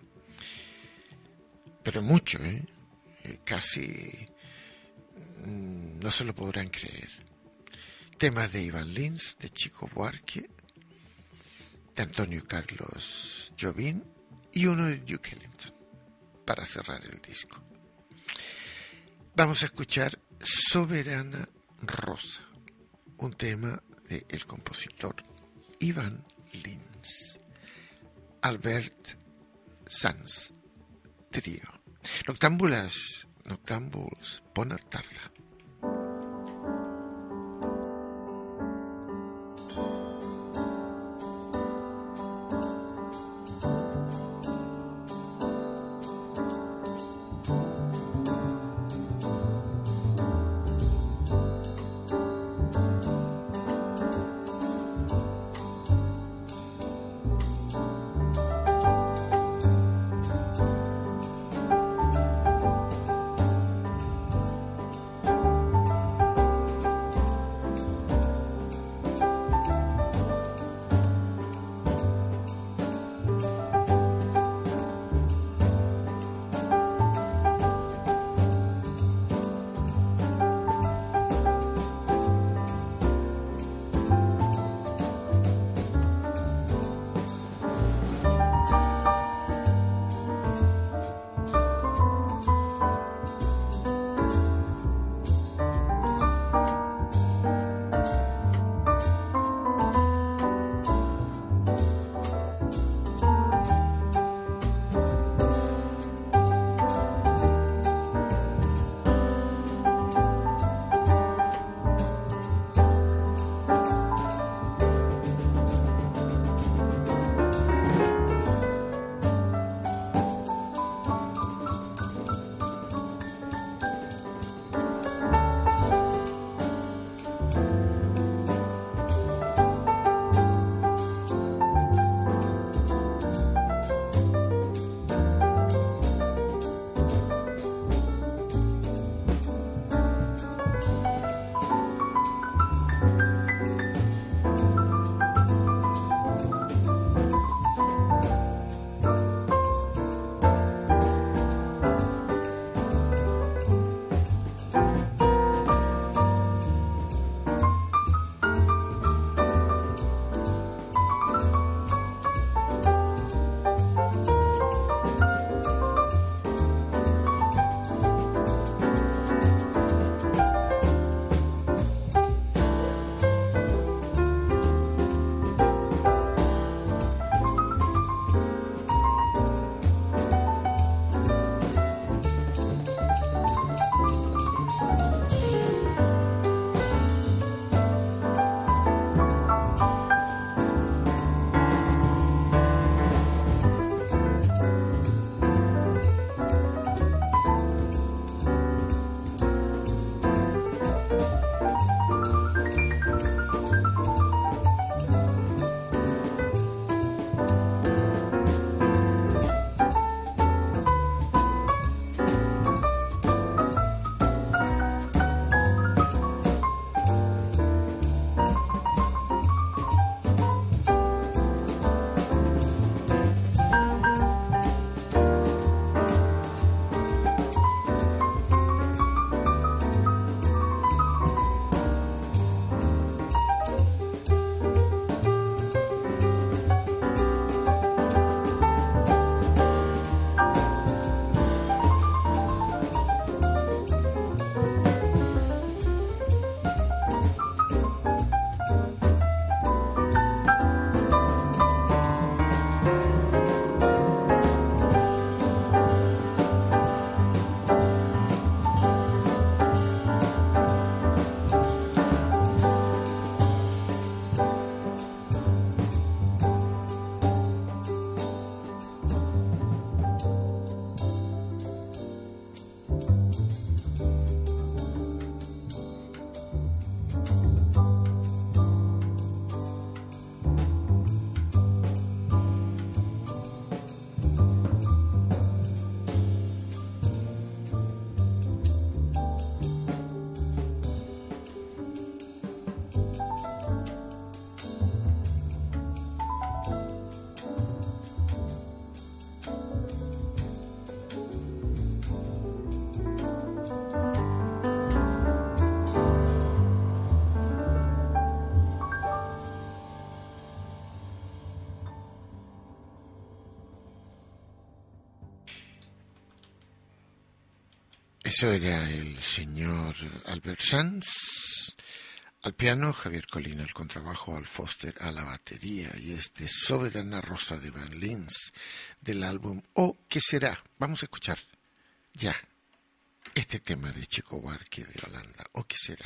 Pero mucho, casi no se lo podrán creer. Temas de Iván Lins, de Chico Buarque, de Antonio Carlos Jobim y uno de Duke Ellington para cerrar el disco. Vamos a escuchar Soberana Rosa, un tema del compositor Iván Lins. Albert Sanz Trio. Noctámbuls, bona tarda. Eso era el señor Albert Sanz, al piano Javier Colina, al contrabajo Al Foster, a la batería, y este Soberana Rosa de Van Lins del álbum O ¿Qué será? Vamos a escuchar ya este tema de Chico Buarque de Holanda, O ¿Qué será?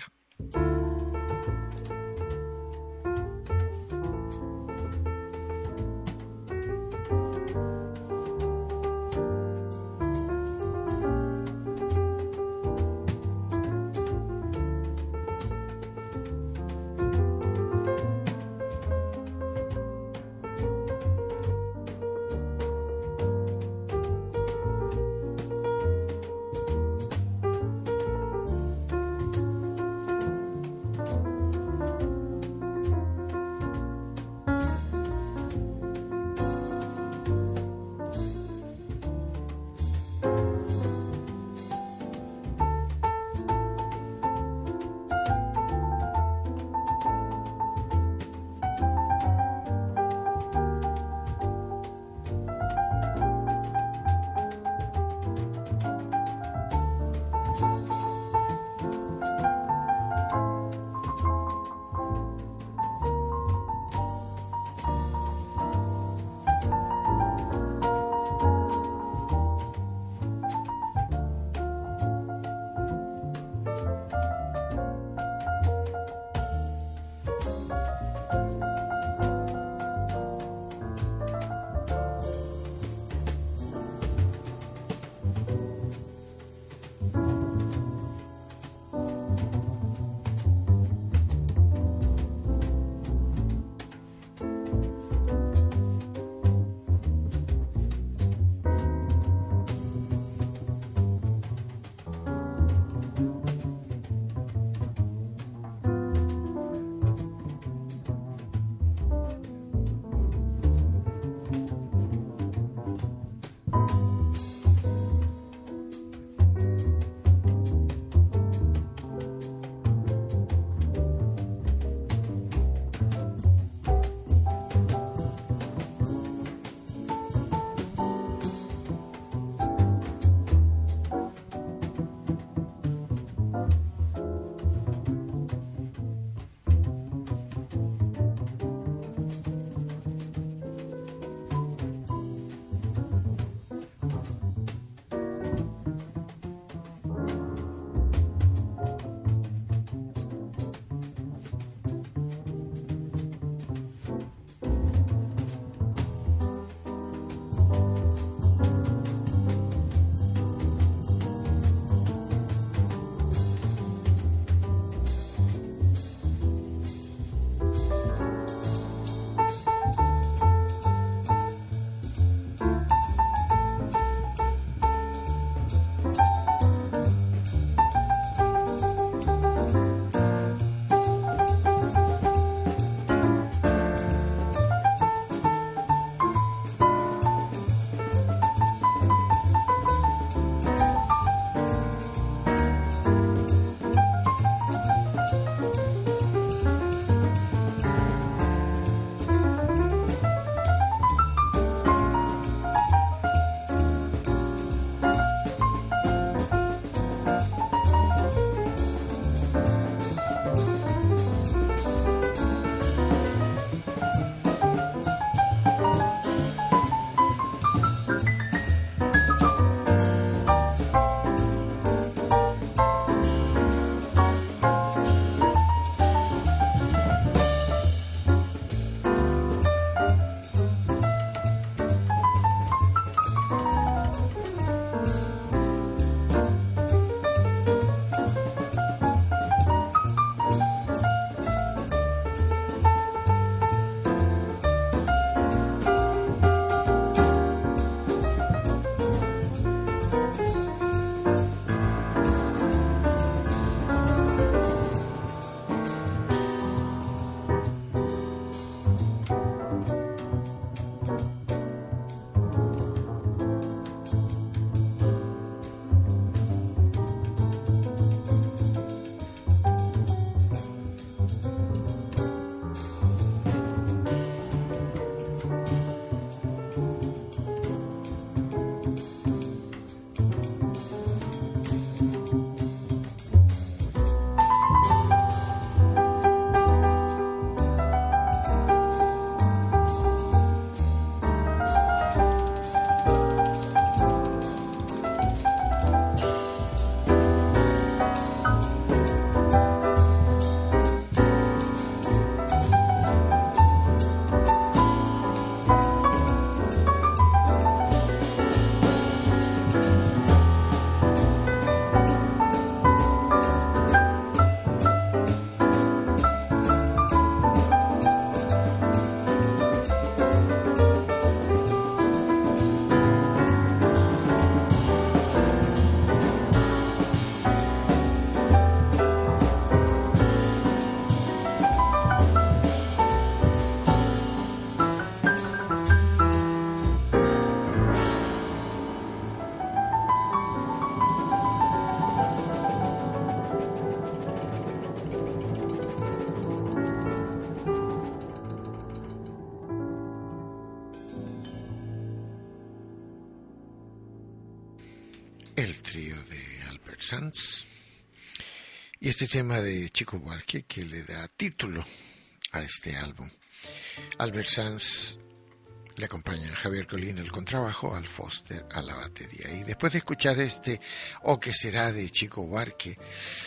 el trío de Albert Sanz y este tema de Chico Buarque que le da título a este álbum. Albert Sanz le acompaña a Javier Colín al contrabajo, Al Foster a la batería. Y después de escuchar este O que será de Chico Buarque,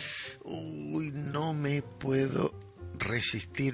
no me puedo resistir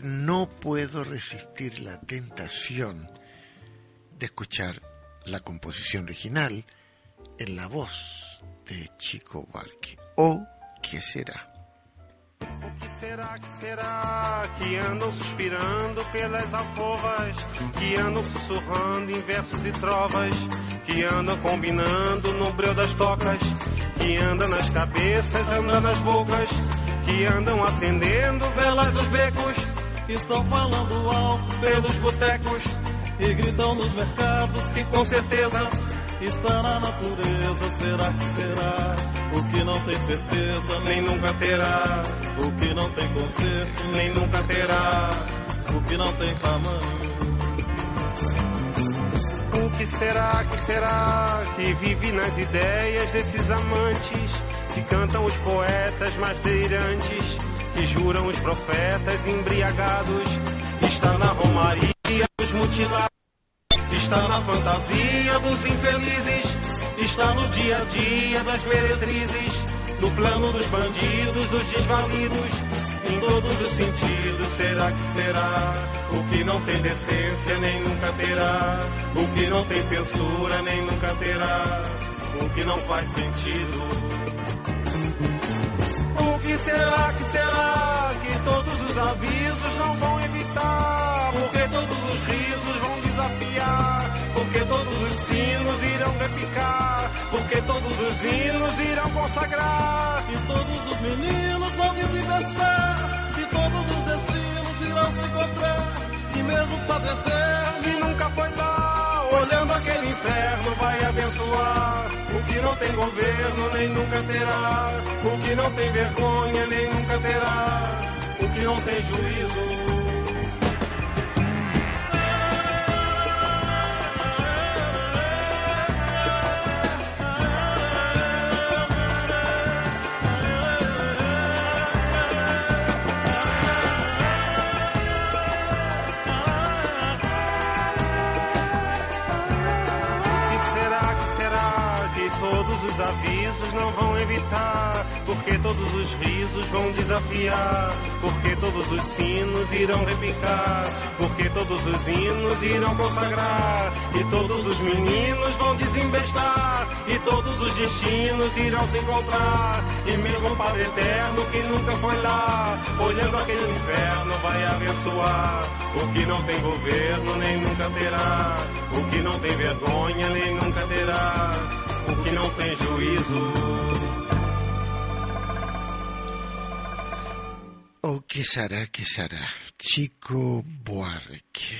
la tentación de escuchar la composición original en la voz de Chico Buarque. O que será. O que será que andam suspirando pelas alcovas, que andam sussurrando em versos e trovas, que andam combinando no breu das tocas, que andam nas cabeças, andam nas bocas, que andam acendendo velas dos becos, que estão falando alto pelos botecos e gritam nos mercados que com certeza está na natureza. Será que será? O que não tem certeza nem nunca terá. O que não tem conserto nem nunca terá. O que não tem tamanho. O que será que vive nas ideias desses amantes, que cantam os poetas mais delirantes, que juram os profetas embriagados? Está na romaria dos mutilados, está na fantasia dos infelizes, está no dia a dia das meretrizes, no plano dos bandidos, dos desvalidos, em todos os sentidos. Será que será? O que não tem decência nem nunca terá. O que não tem censura nem nunca terá. O que não faz sentido. O que será que todos os avisos não vão evitar? Porque todos os risos vão desafiar, porque todos os sinos irão repicar, porque todos os hinos irão consagrar, e todos os meninos vão desinvestar, e todos os destinos irão se encontrar, e mesmo o Padre Eterno que nunca foi lá, olhando aquele inferno vai abençoar. O que não tem governo nem nunca terá, o que não tem vergonha nem nunca terá, o que não tem juízo. Os avisos não vão evitar, porque todos os risos vão desafiar, porque todos os sinos irão repicar, porque todos os hinos irão consagrar, e todos os meninos vão desembestar, e todos os destinos irão se encontrar, e mesmo o Padre Eterno que nunca foi lá, olhando aquele inferno vai abençoar. O que não tem governo nem nunca terá, o que não tem vergonha nem nunca terá, o que não tem juízo. O que será, Chico Buarque.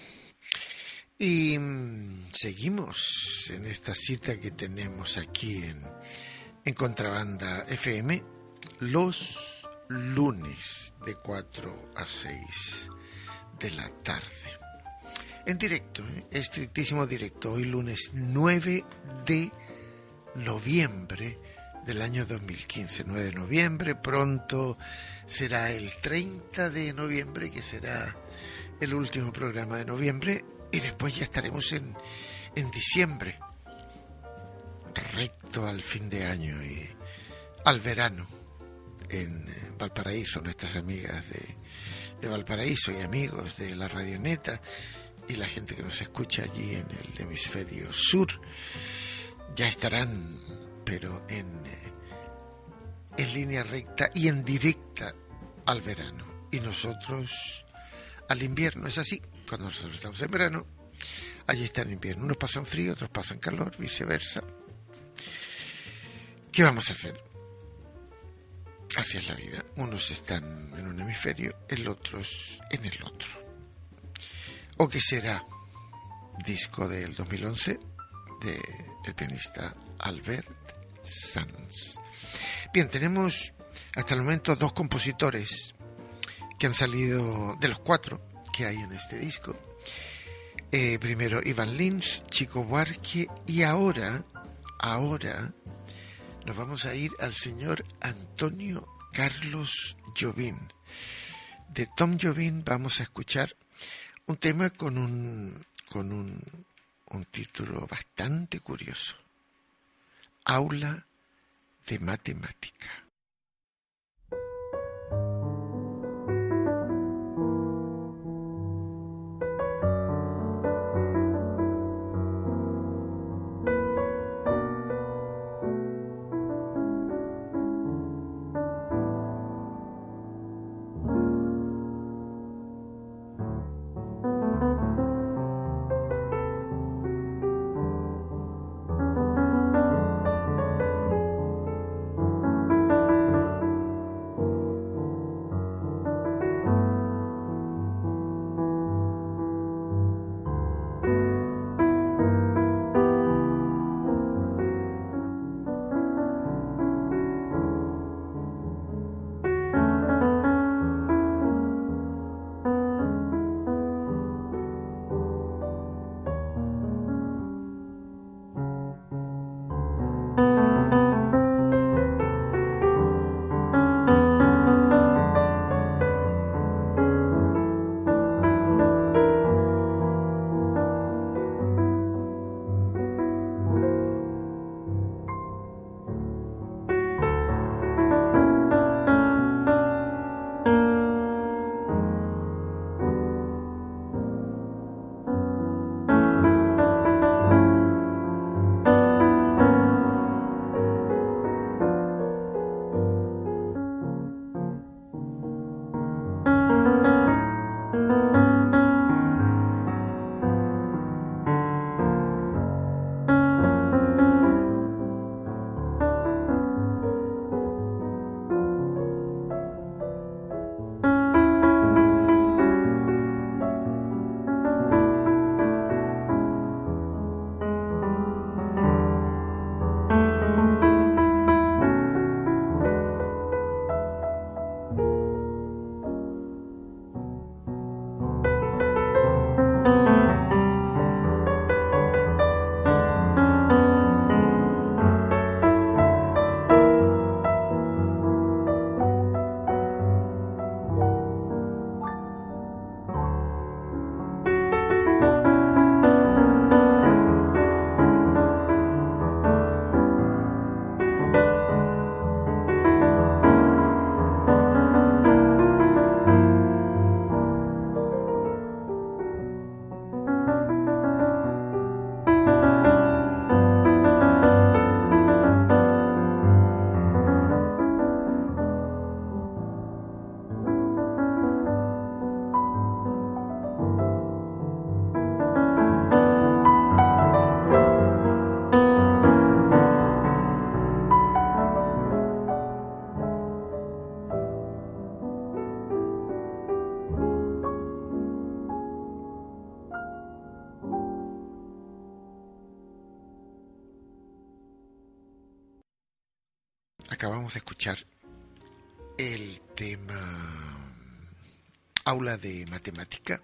Y seguimos en esta cita que tenemos aquí en Contrabanda FM los lunes de 4 a 6 de la tarde. En directo, estrictísimo directo, hoy lunes 9 de noviembre del año 2015, 9 de noviembre, pronto será el 30 de noviembre, que será el último programa de noviembre, y después ya estaremos en diciembre, recto al fin de año y al verano en Valparaíso, nuestras amigas de Valparaíso y amigos de la Radioneta y la gente que nos escucha allí en el hemisferio sur, ya estarán, pero en línea recta y en directa al verano, y nosotros al invierno. Es así, cuando nosotros estamos en verano, allí está en invierno. Unos pasan frío, otros pasan calor, viceversa. ¿Qué vamos a hacer? Así es la vida. Unos están en un hemisferio, el otros en el otro. O que será disco del 2011 del pianista Albert Sanz. Bien, tenemos hasta el momento 2 compositores que han salido de los 4 que hay en este disco. Primero Ivan Lins, Chico Buarque, y ahora nos vamos a ir al señor Antonio Carlos Jobim. De Tom Jobim vamos a escuchar un tema con un título bastante curioso. Aula de matemática. Acabamos de escuchar el tema Aula de Matemática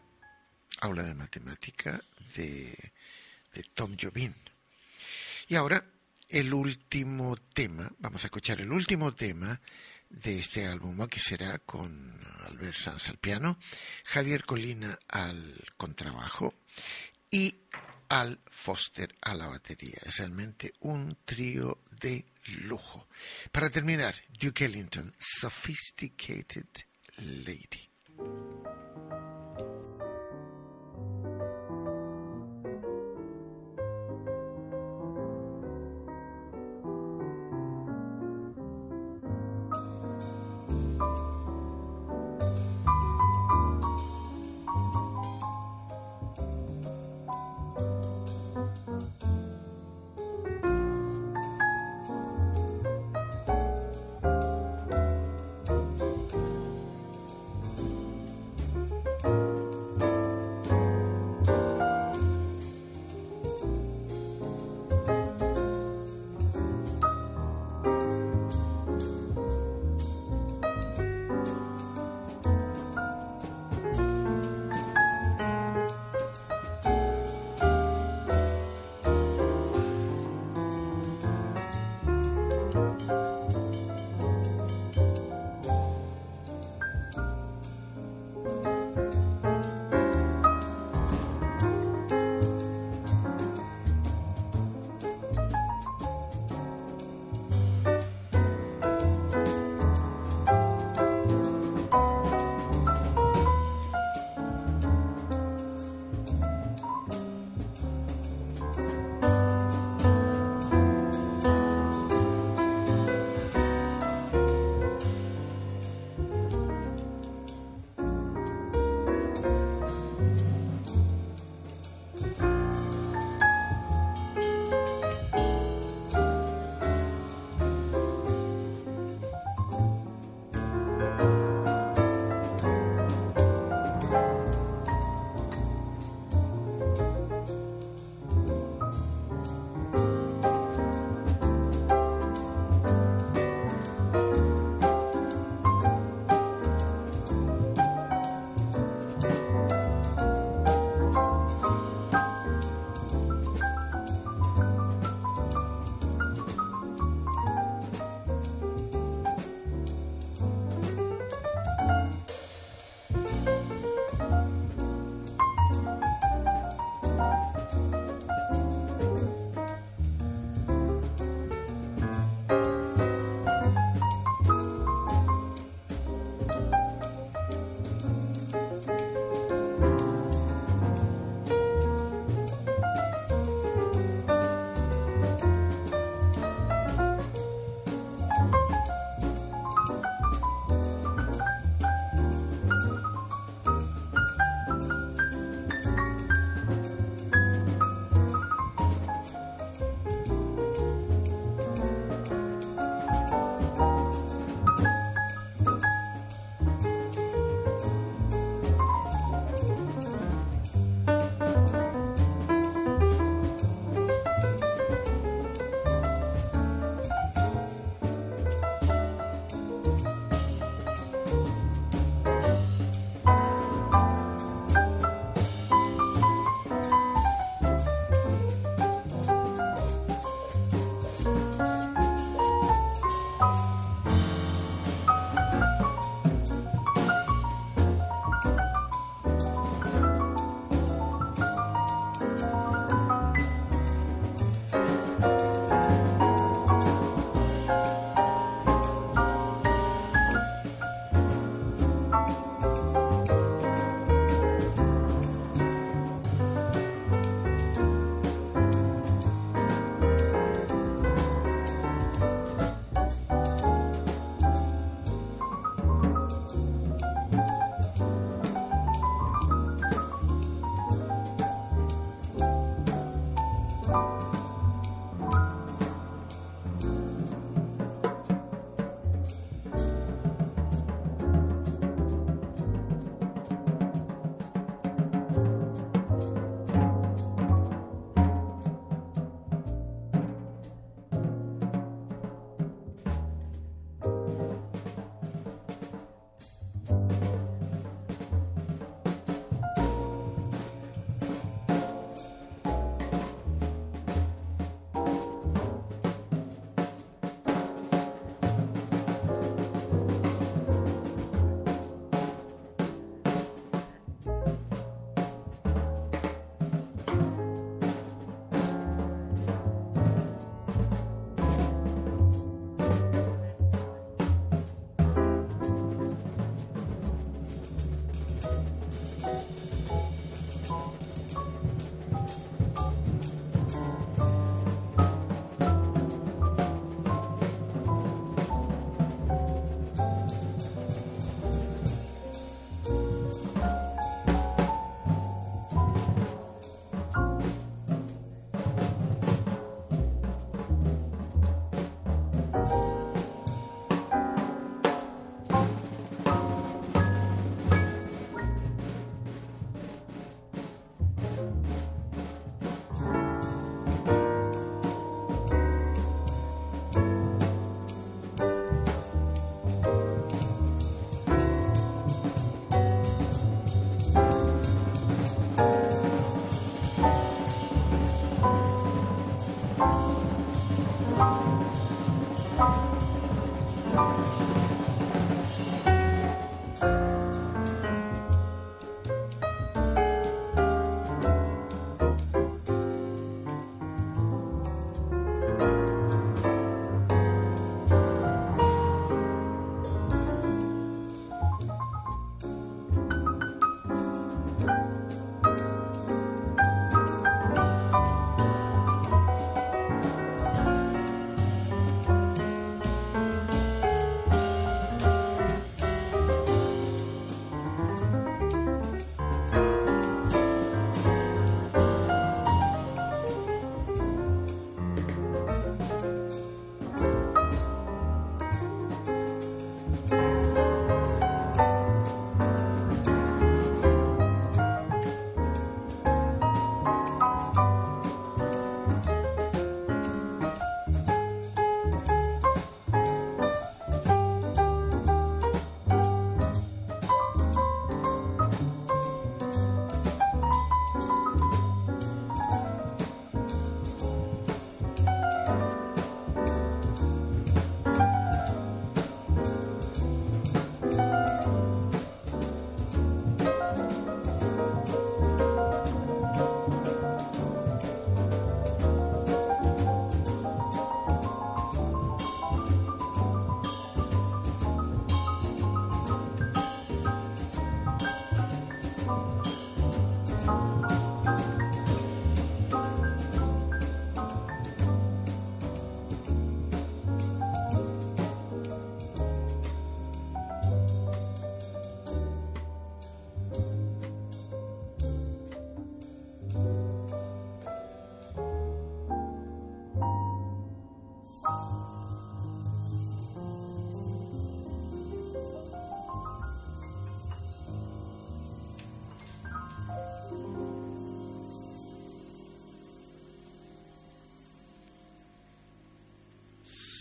de Tom Jobim. Y ahora el último tema, vamos a escuchar el último tema de este álbum, que será con Albert Sanz al piano, Javier Colina al contrabajo y Al Foster a la batería. Es realmente un trío de lujo. Para terminar, Duke Ellington, Sophisticated Lady.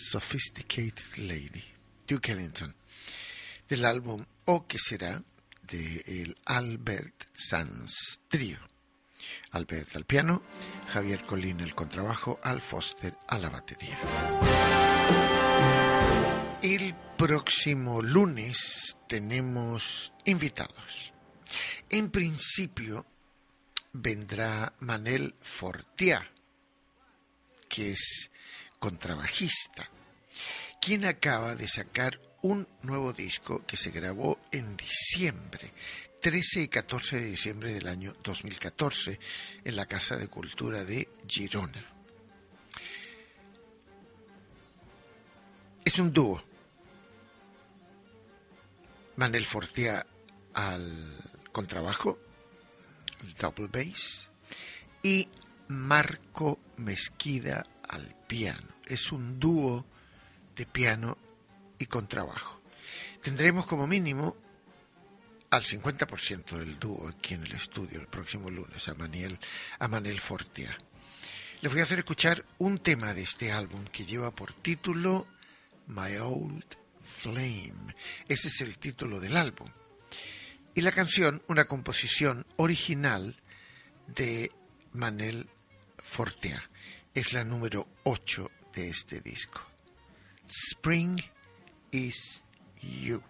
Sophisticated Lady, Duke Ellington, del álbum O que será, de el Albert Sanz Trío. Albert al piano, Javier Colín al contrabajo, Al Foster a la batería. El próximo lunes tenemos invitados. En principio vendrá Manel Fortià, que es contrabajista, quien acaba de sacar un nuevo disco que se grabó en diciembre, 13 y 14 de diciembre del año 2014, en la Casa de Cultura de Girona. Es un dúo. Manel Fortià al contrabajo, el double bass, y Marco Mesquida al piano. Es un dúo de piano y contrabajo. Tendremos como mínimo al 50% del dúo aquí en el estudio el próximo lunes a Manel Fortià. Les voy a hacer escuchar un tema de este álbum que lleva por título My Old Flame. Ese es el título del álbum. Y la canción, una composición original de Manel Fortià. Es la número 8 de este disco. Spring is You.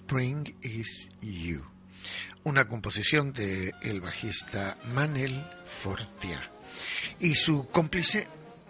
Spring is You, una composición de el bajista Manel Fortià y su cómplice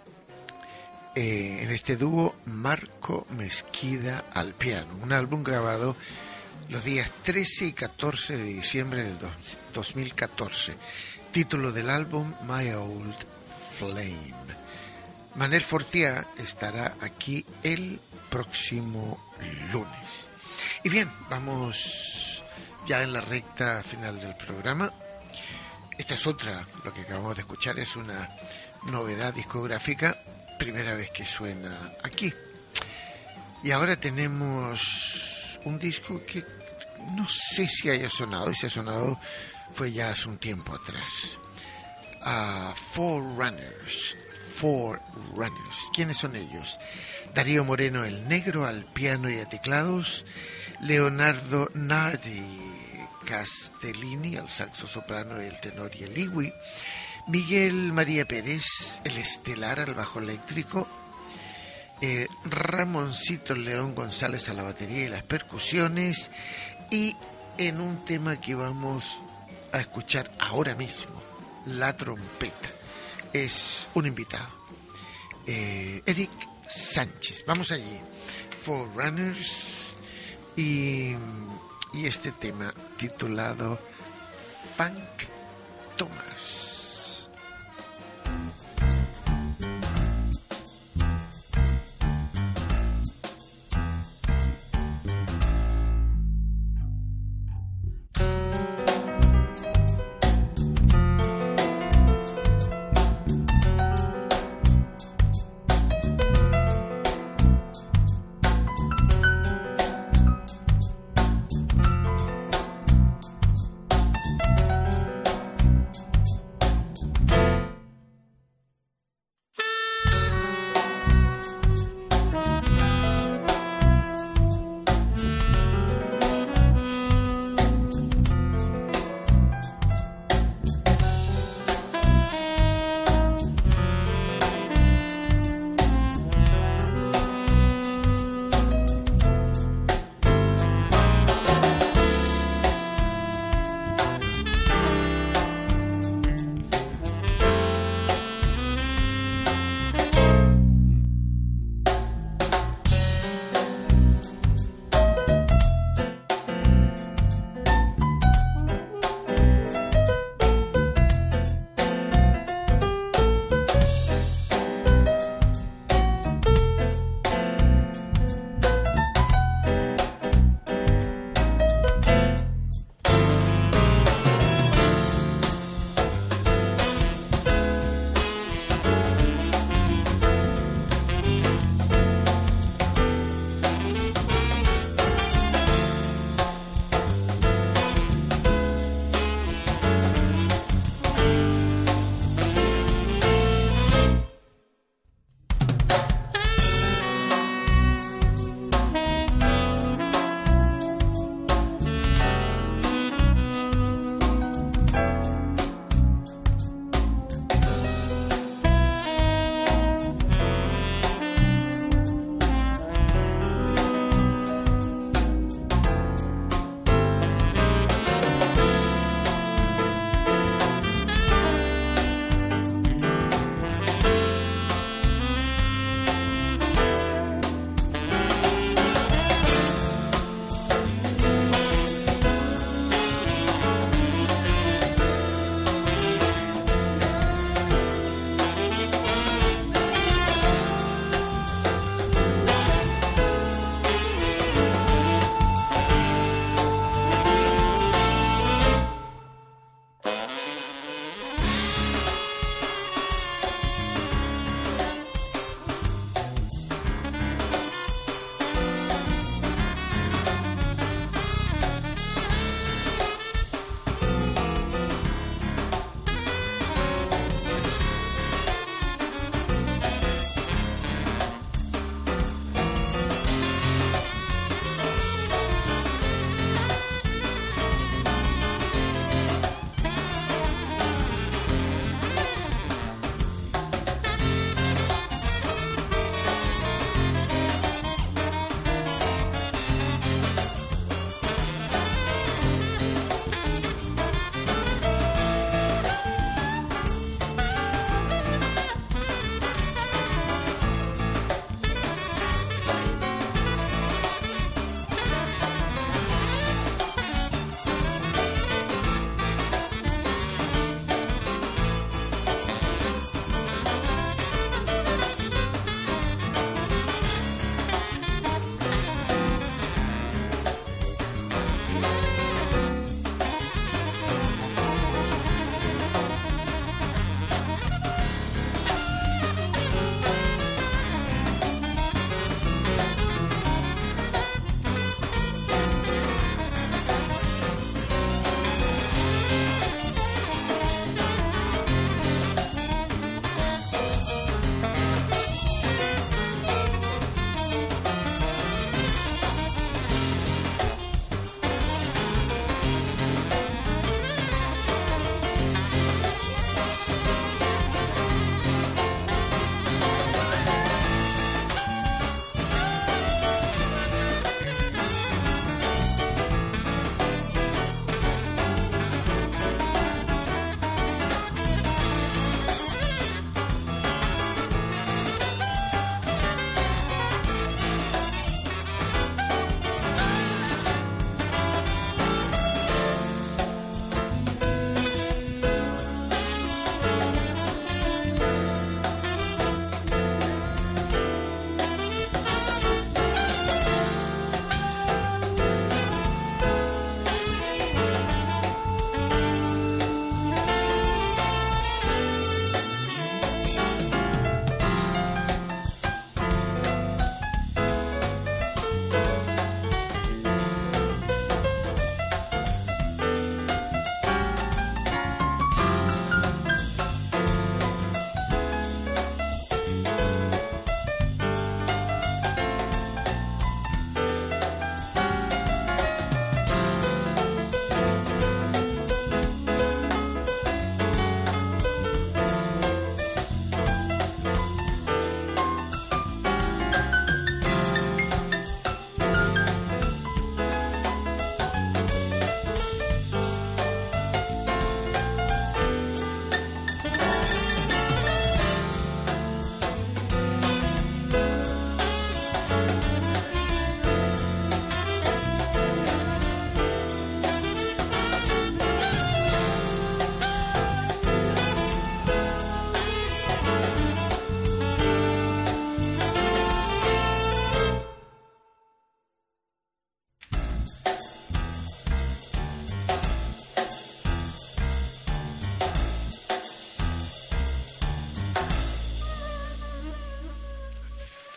en este dúo, Marco Mesquida al piano, un álbum grabado los días 13 y 14 de diciembre del 2014. Título del álbum, My Old Flame. Manel Fortià estará aquí el próximo lunes. Y bien, vamos ya en la recta final del programa. Esta es otra, lo que acabamos de escuchar es una novedad discográfica, primera vez que suena aquí. Y ahora tenemos un disco que no sé si haya sonado, y si ha sonado fue ya hace un tiempo atrás. Forerunners. ¿Quiénes son ellos? Darío Moreno el Negro al piano y a teclados, Leonardo Nardi Castellini al saxo soprano, el tenor y el liwi, Miguel María Pérez el estelar al bajo eléctrico, Ramoncito León González a la batería y las percusiones, y en un tema que vamos a escuchar ahora mismo, la trompeta, es un invitado, Eric Sánchez. Vamos allí, Forerunners, y este tema titulado Funk Thomas.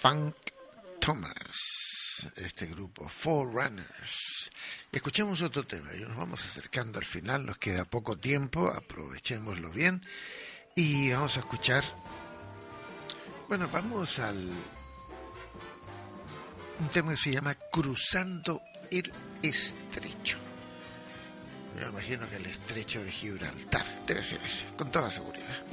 Funk Thomas, este grupo, Forerunners. Escuchemos otro tema y nos vamos acercando al final, nos queda poco tiempo, aprovechémoslo bien y vamos a escuchar, bueno, vamos al un tema que se llama Cruzando el Estrecho. Me imagino que el Estrecho de Gibraltar debe ser ese, con toda seguridad.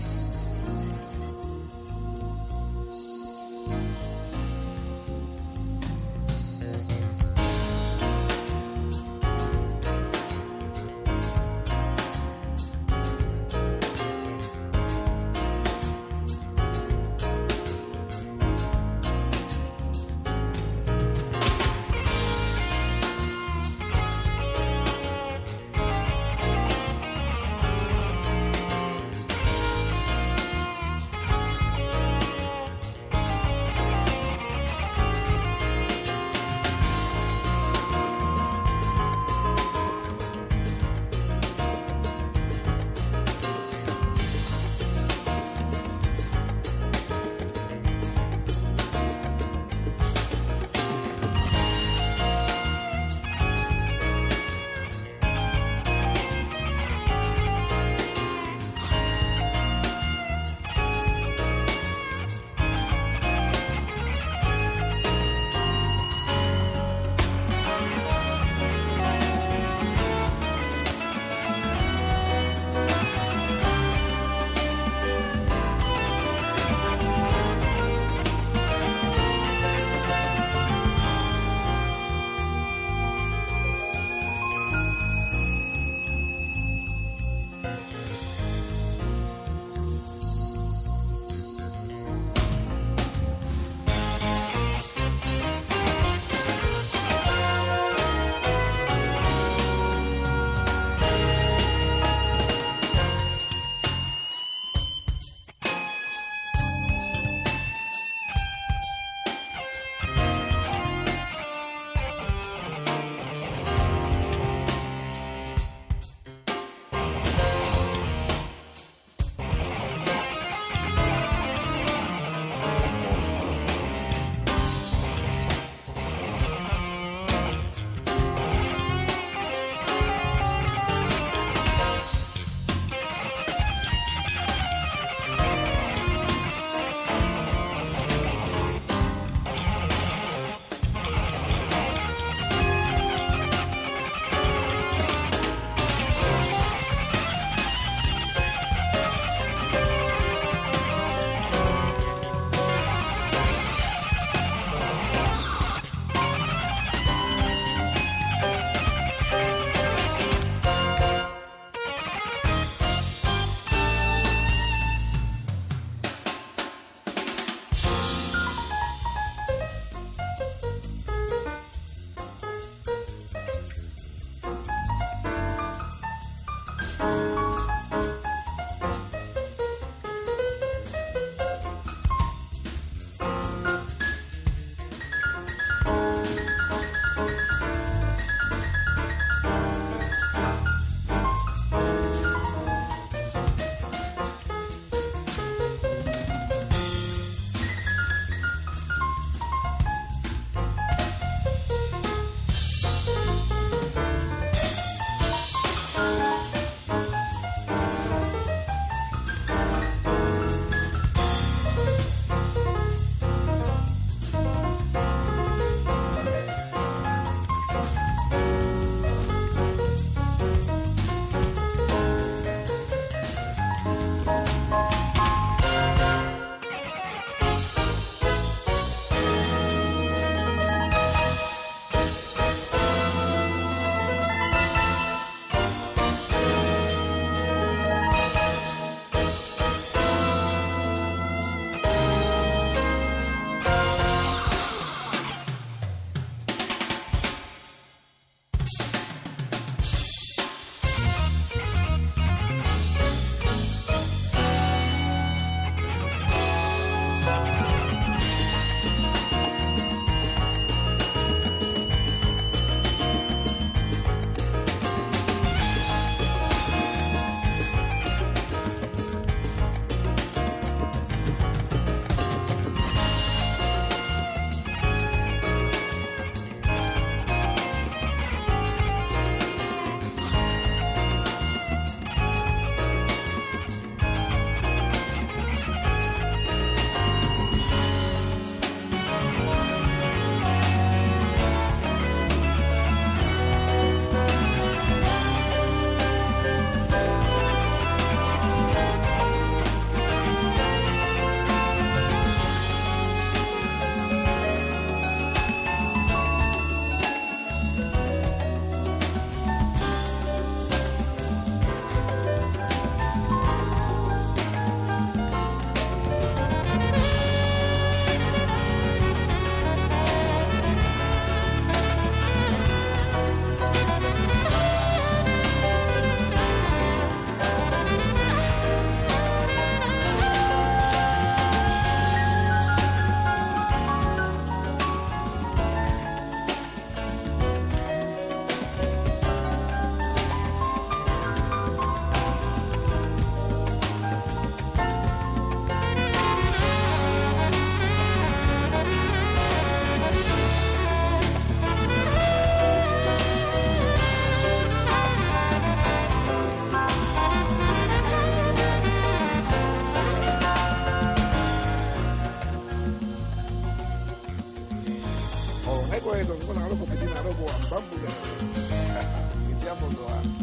Alfredo, buona roba che tiene la roba a bambù. Vediamolo a.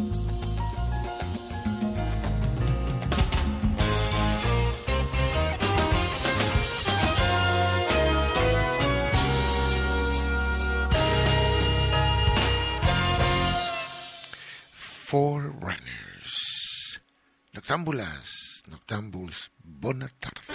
Forerunners. Noctambuls, bona tarda.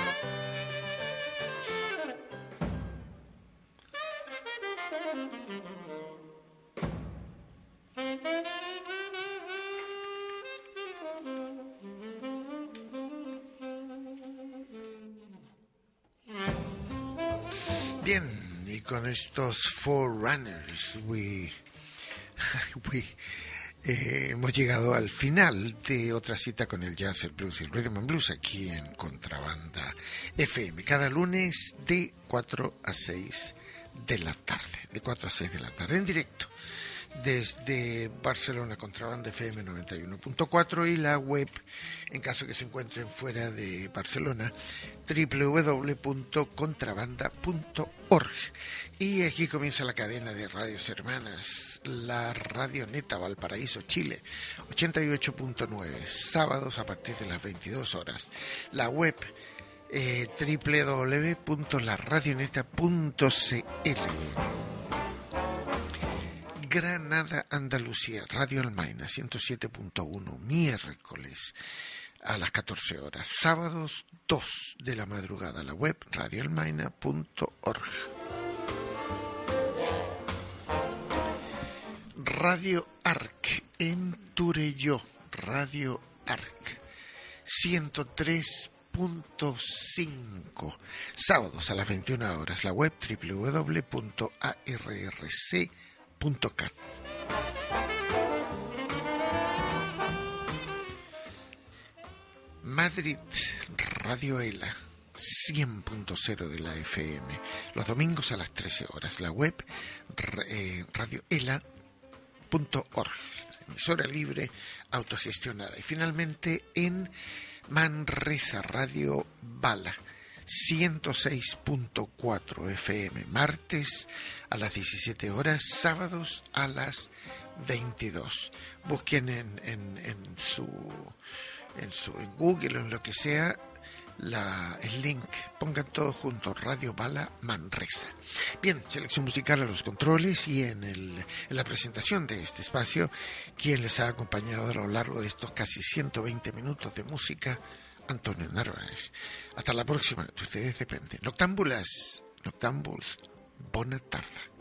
Bien, y con estos Forerunners, hemos llegado al final de otra cita con el jazz, el blues y el rhythm and blues aquí en Contrabanda FM. Cada lunes de 4 a 6 de la tarde. De 4 a 6 de la tarde en directo. Desde Barcelona, Contrabanda FM 91.4 y la web, en caso que se encuentren fuera de Barcelona, www.contrabanda.org. Y aquí comienza la cadena de radios hermanas, la Radio Neta Valparaíso, Chile, 88.9, sábados a partir de las 22 horas. La web www.laradioneta.cl. Granada, Andalucía, Radio Almaina 107.1, miércoles a las 14 horas, sábados 2 de la madrugada, la web radioalmaina.org. Radio Arc en Turelló, Radio Arc 103.5, sábados a las 21 horas, la web www.arrc.cat. Madrid, Radio ELA 100.0 de la FM, los domingos a las 13 horas, la web radioela.org, emisora libre autogestionada. Y finalmente en Manresa, Radio Bala 106.4 FM, martes a las 17 horas, sábados a las 22. Busquen en Google o en lo que sea el link, pongan todo junto, Radio Bala Manresa. Bien, selección musical a los controles y en la presentación de este espacio, quien les ha acompañado a lo largo de estos casi 120 minutos de música, Antonio Narváez. Hasta la próxima, de ustedes depende. Noctambuls, bona tarda.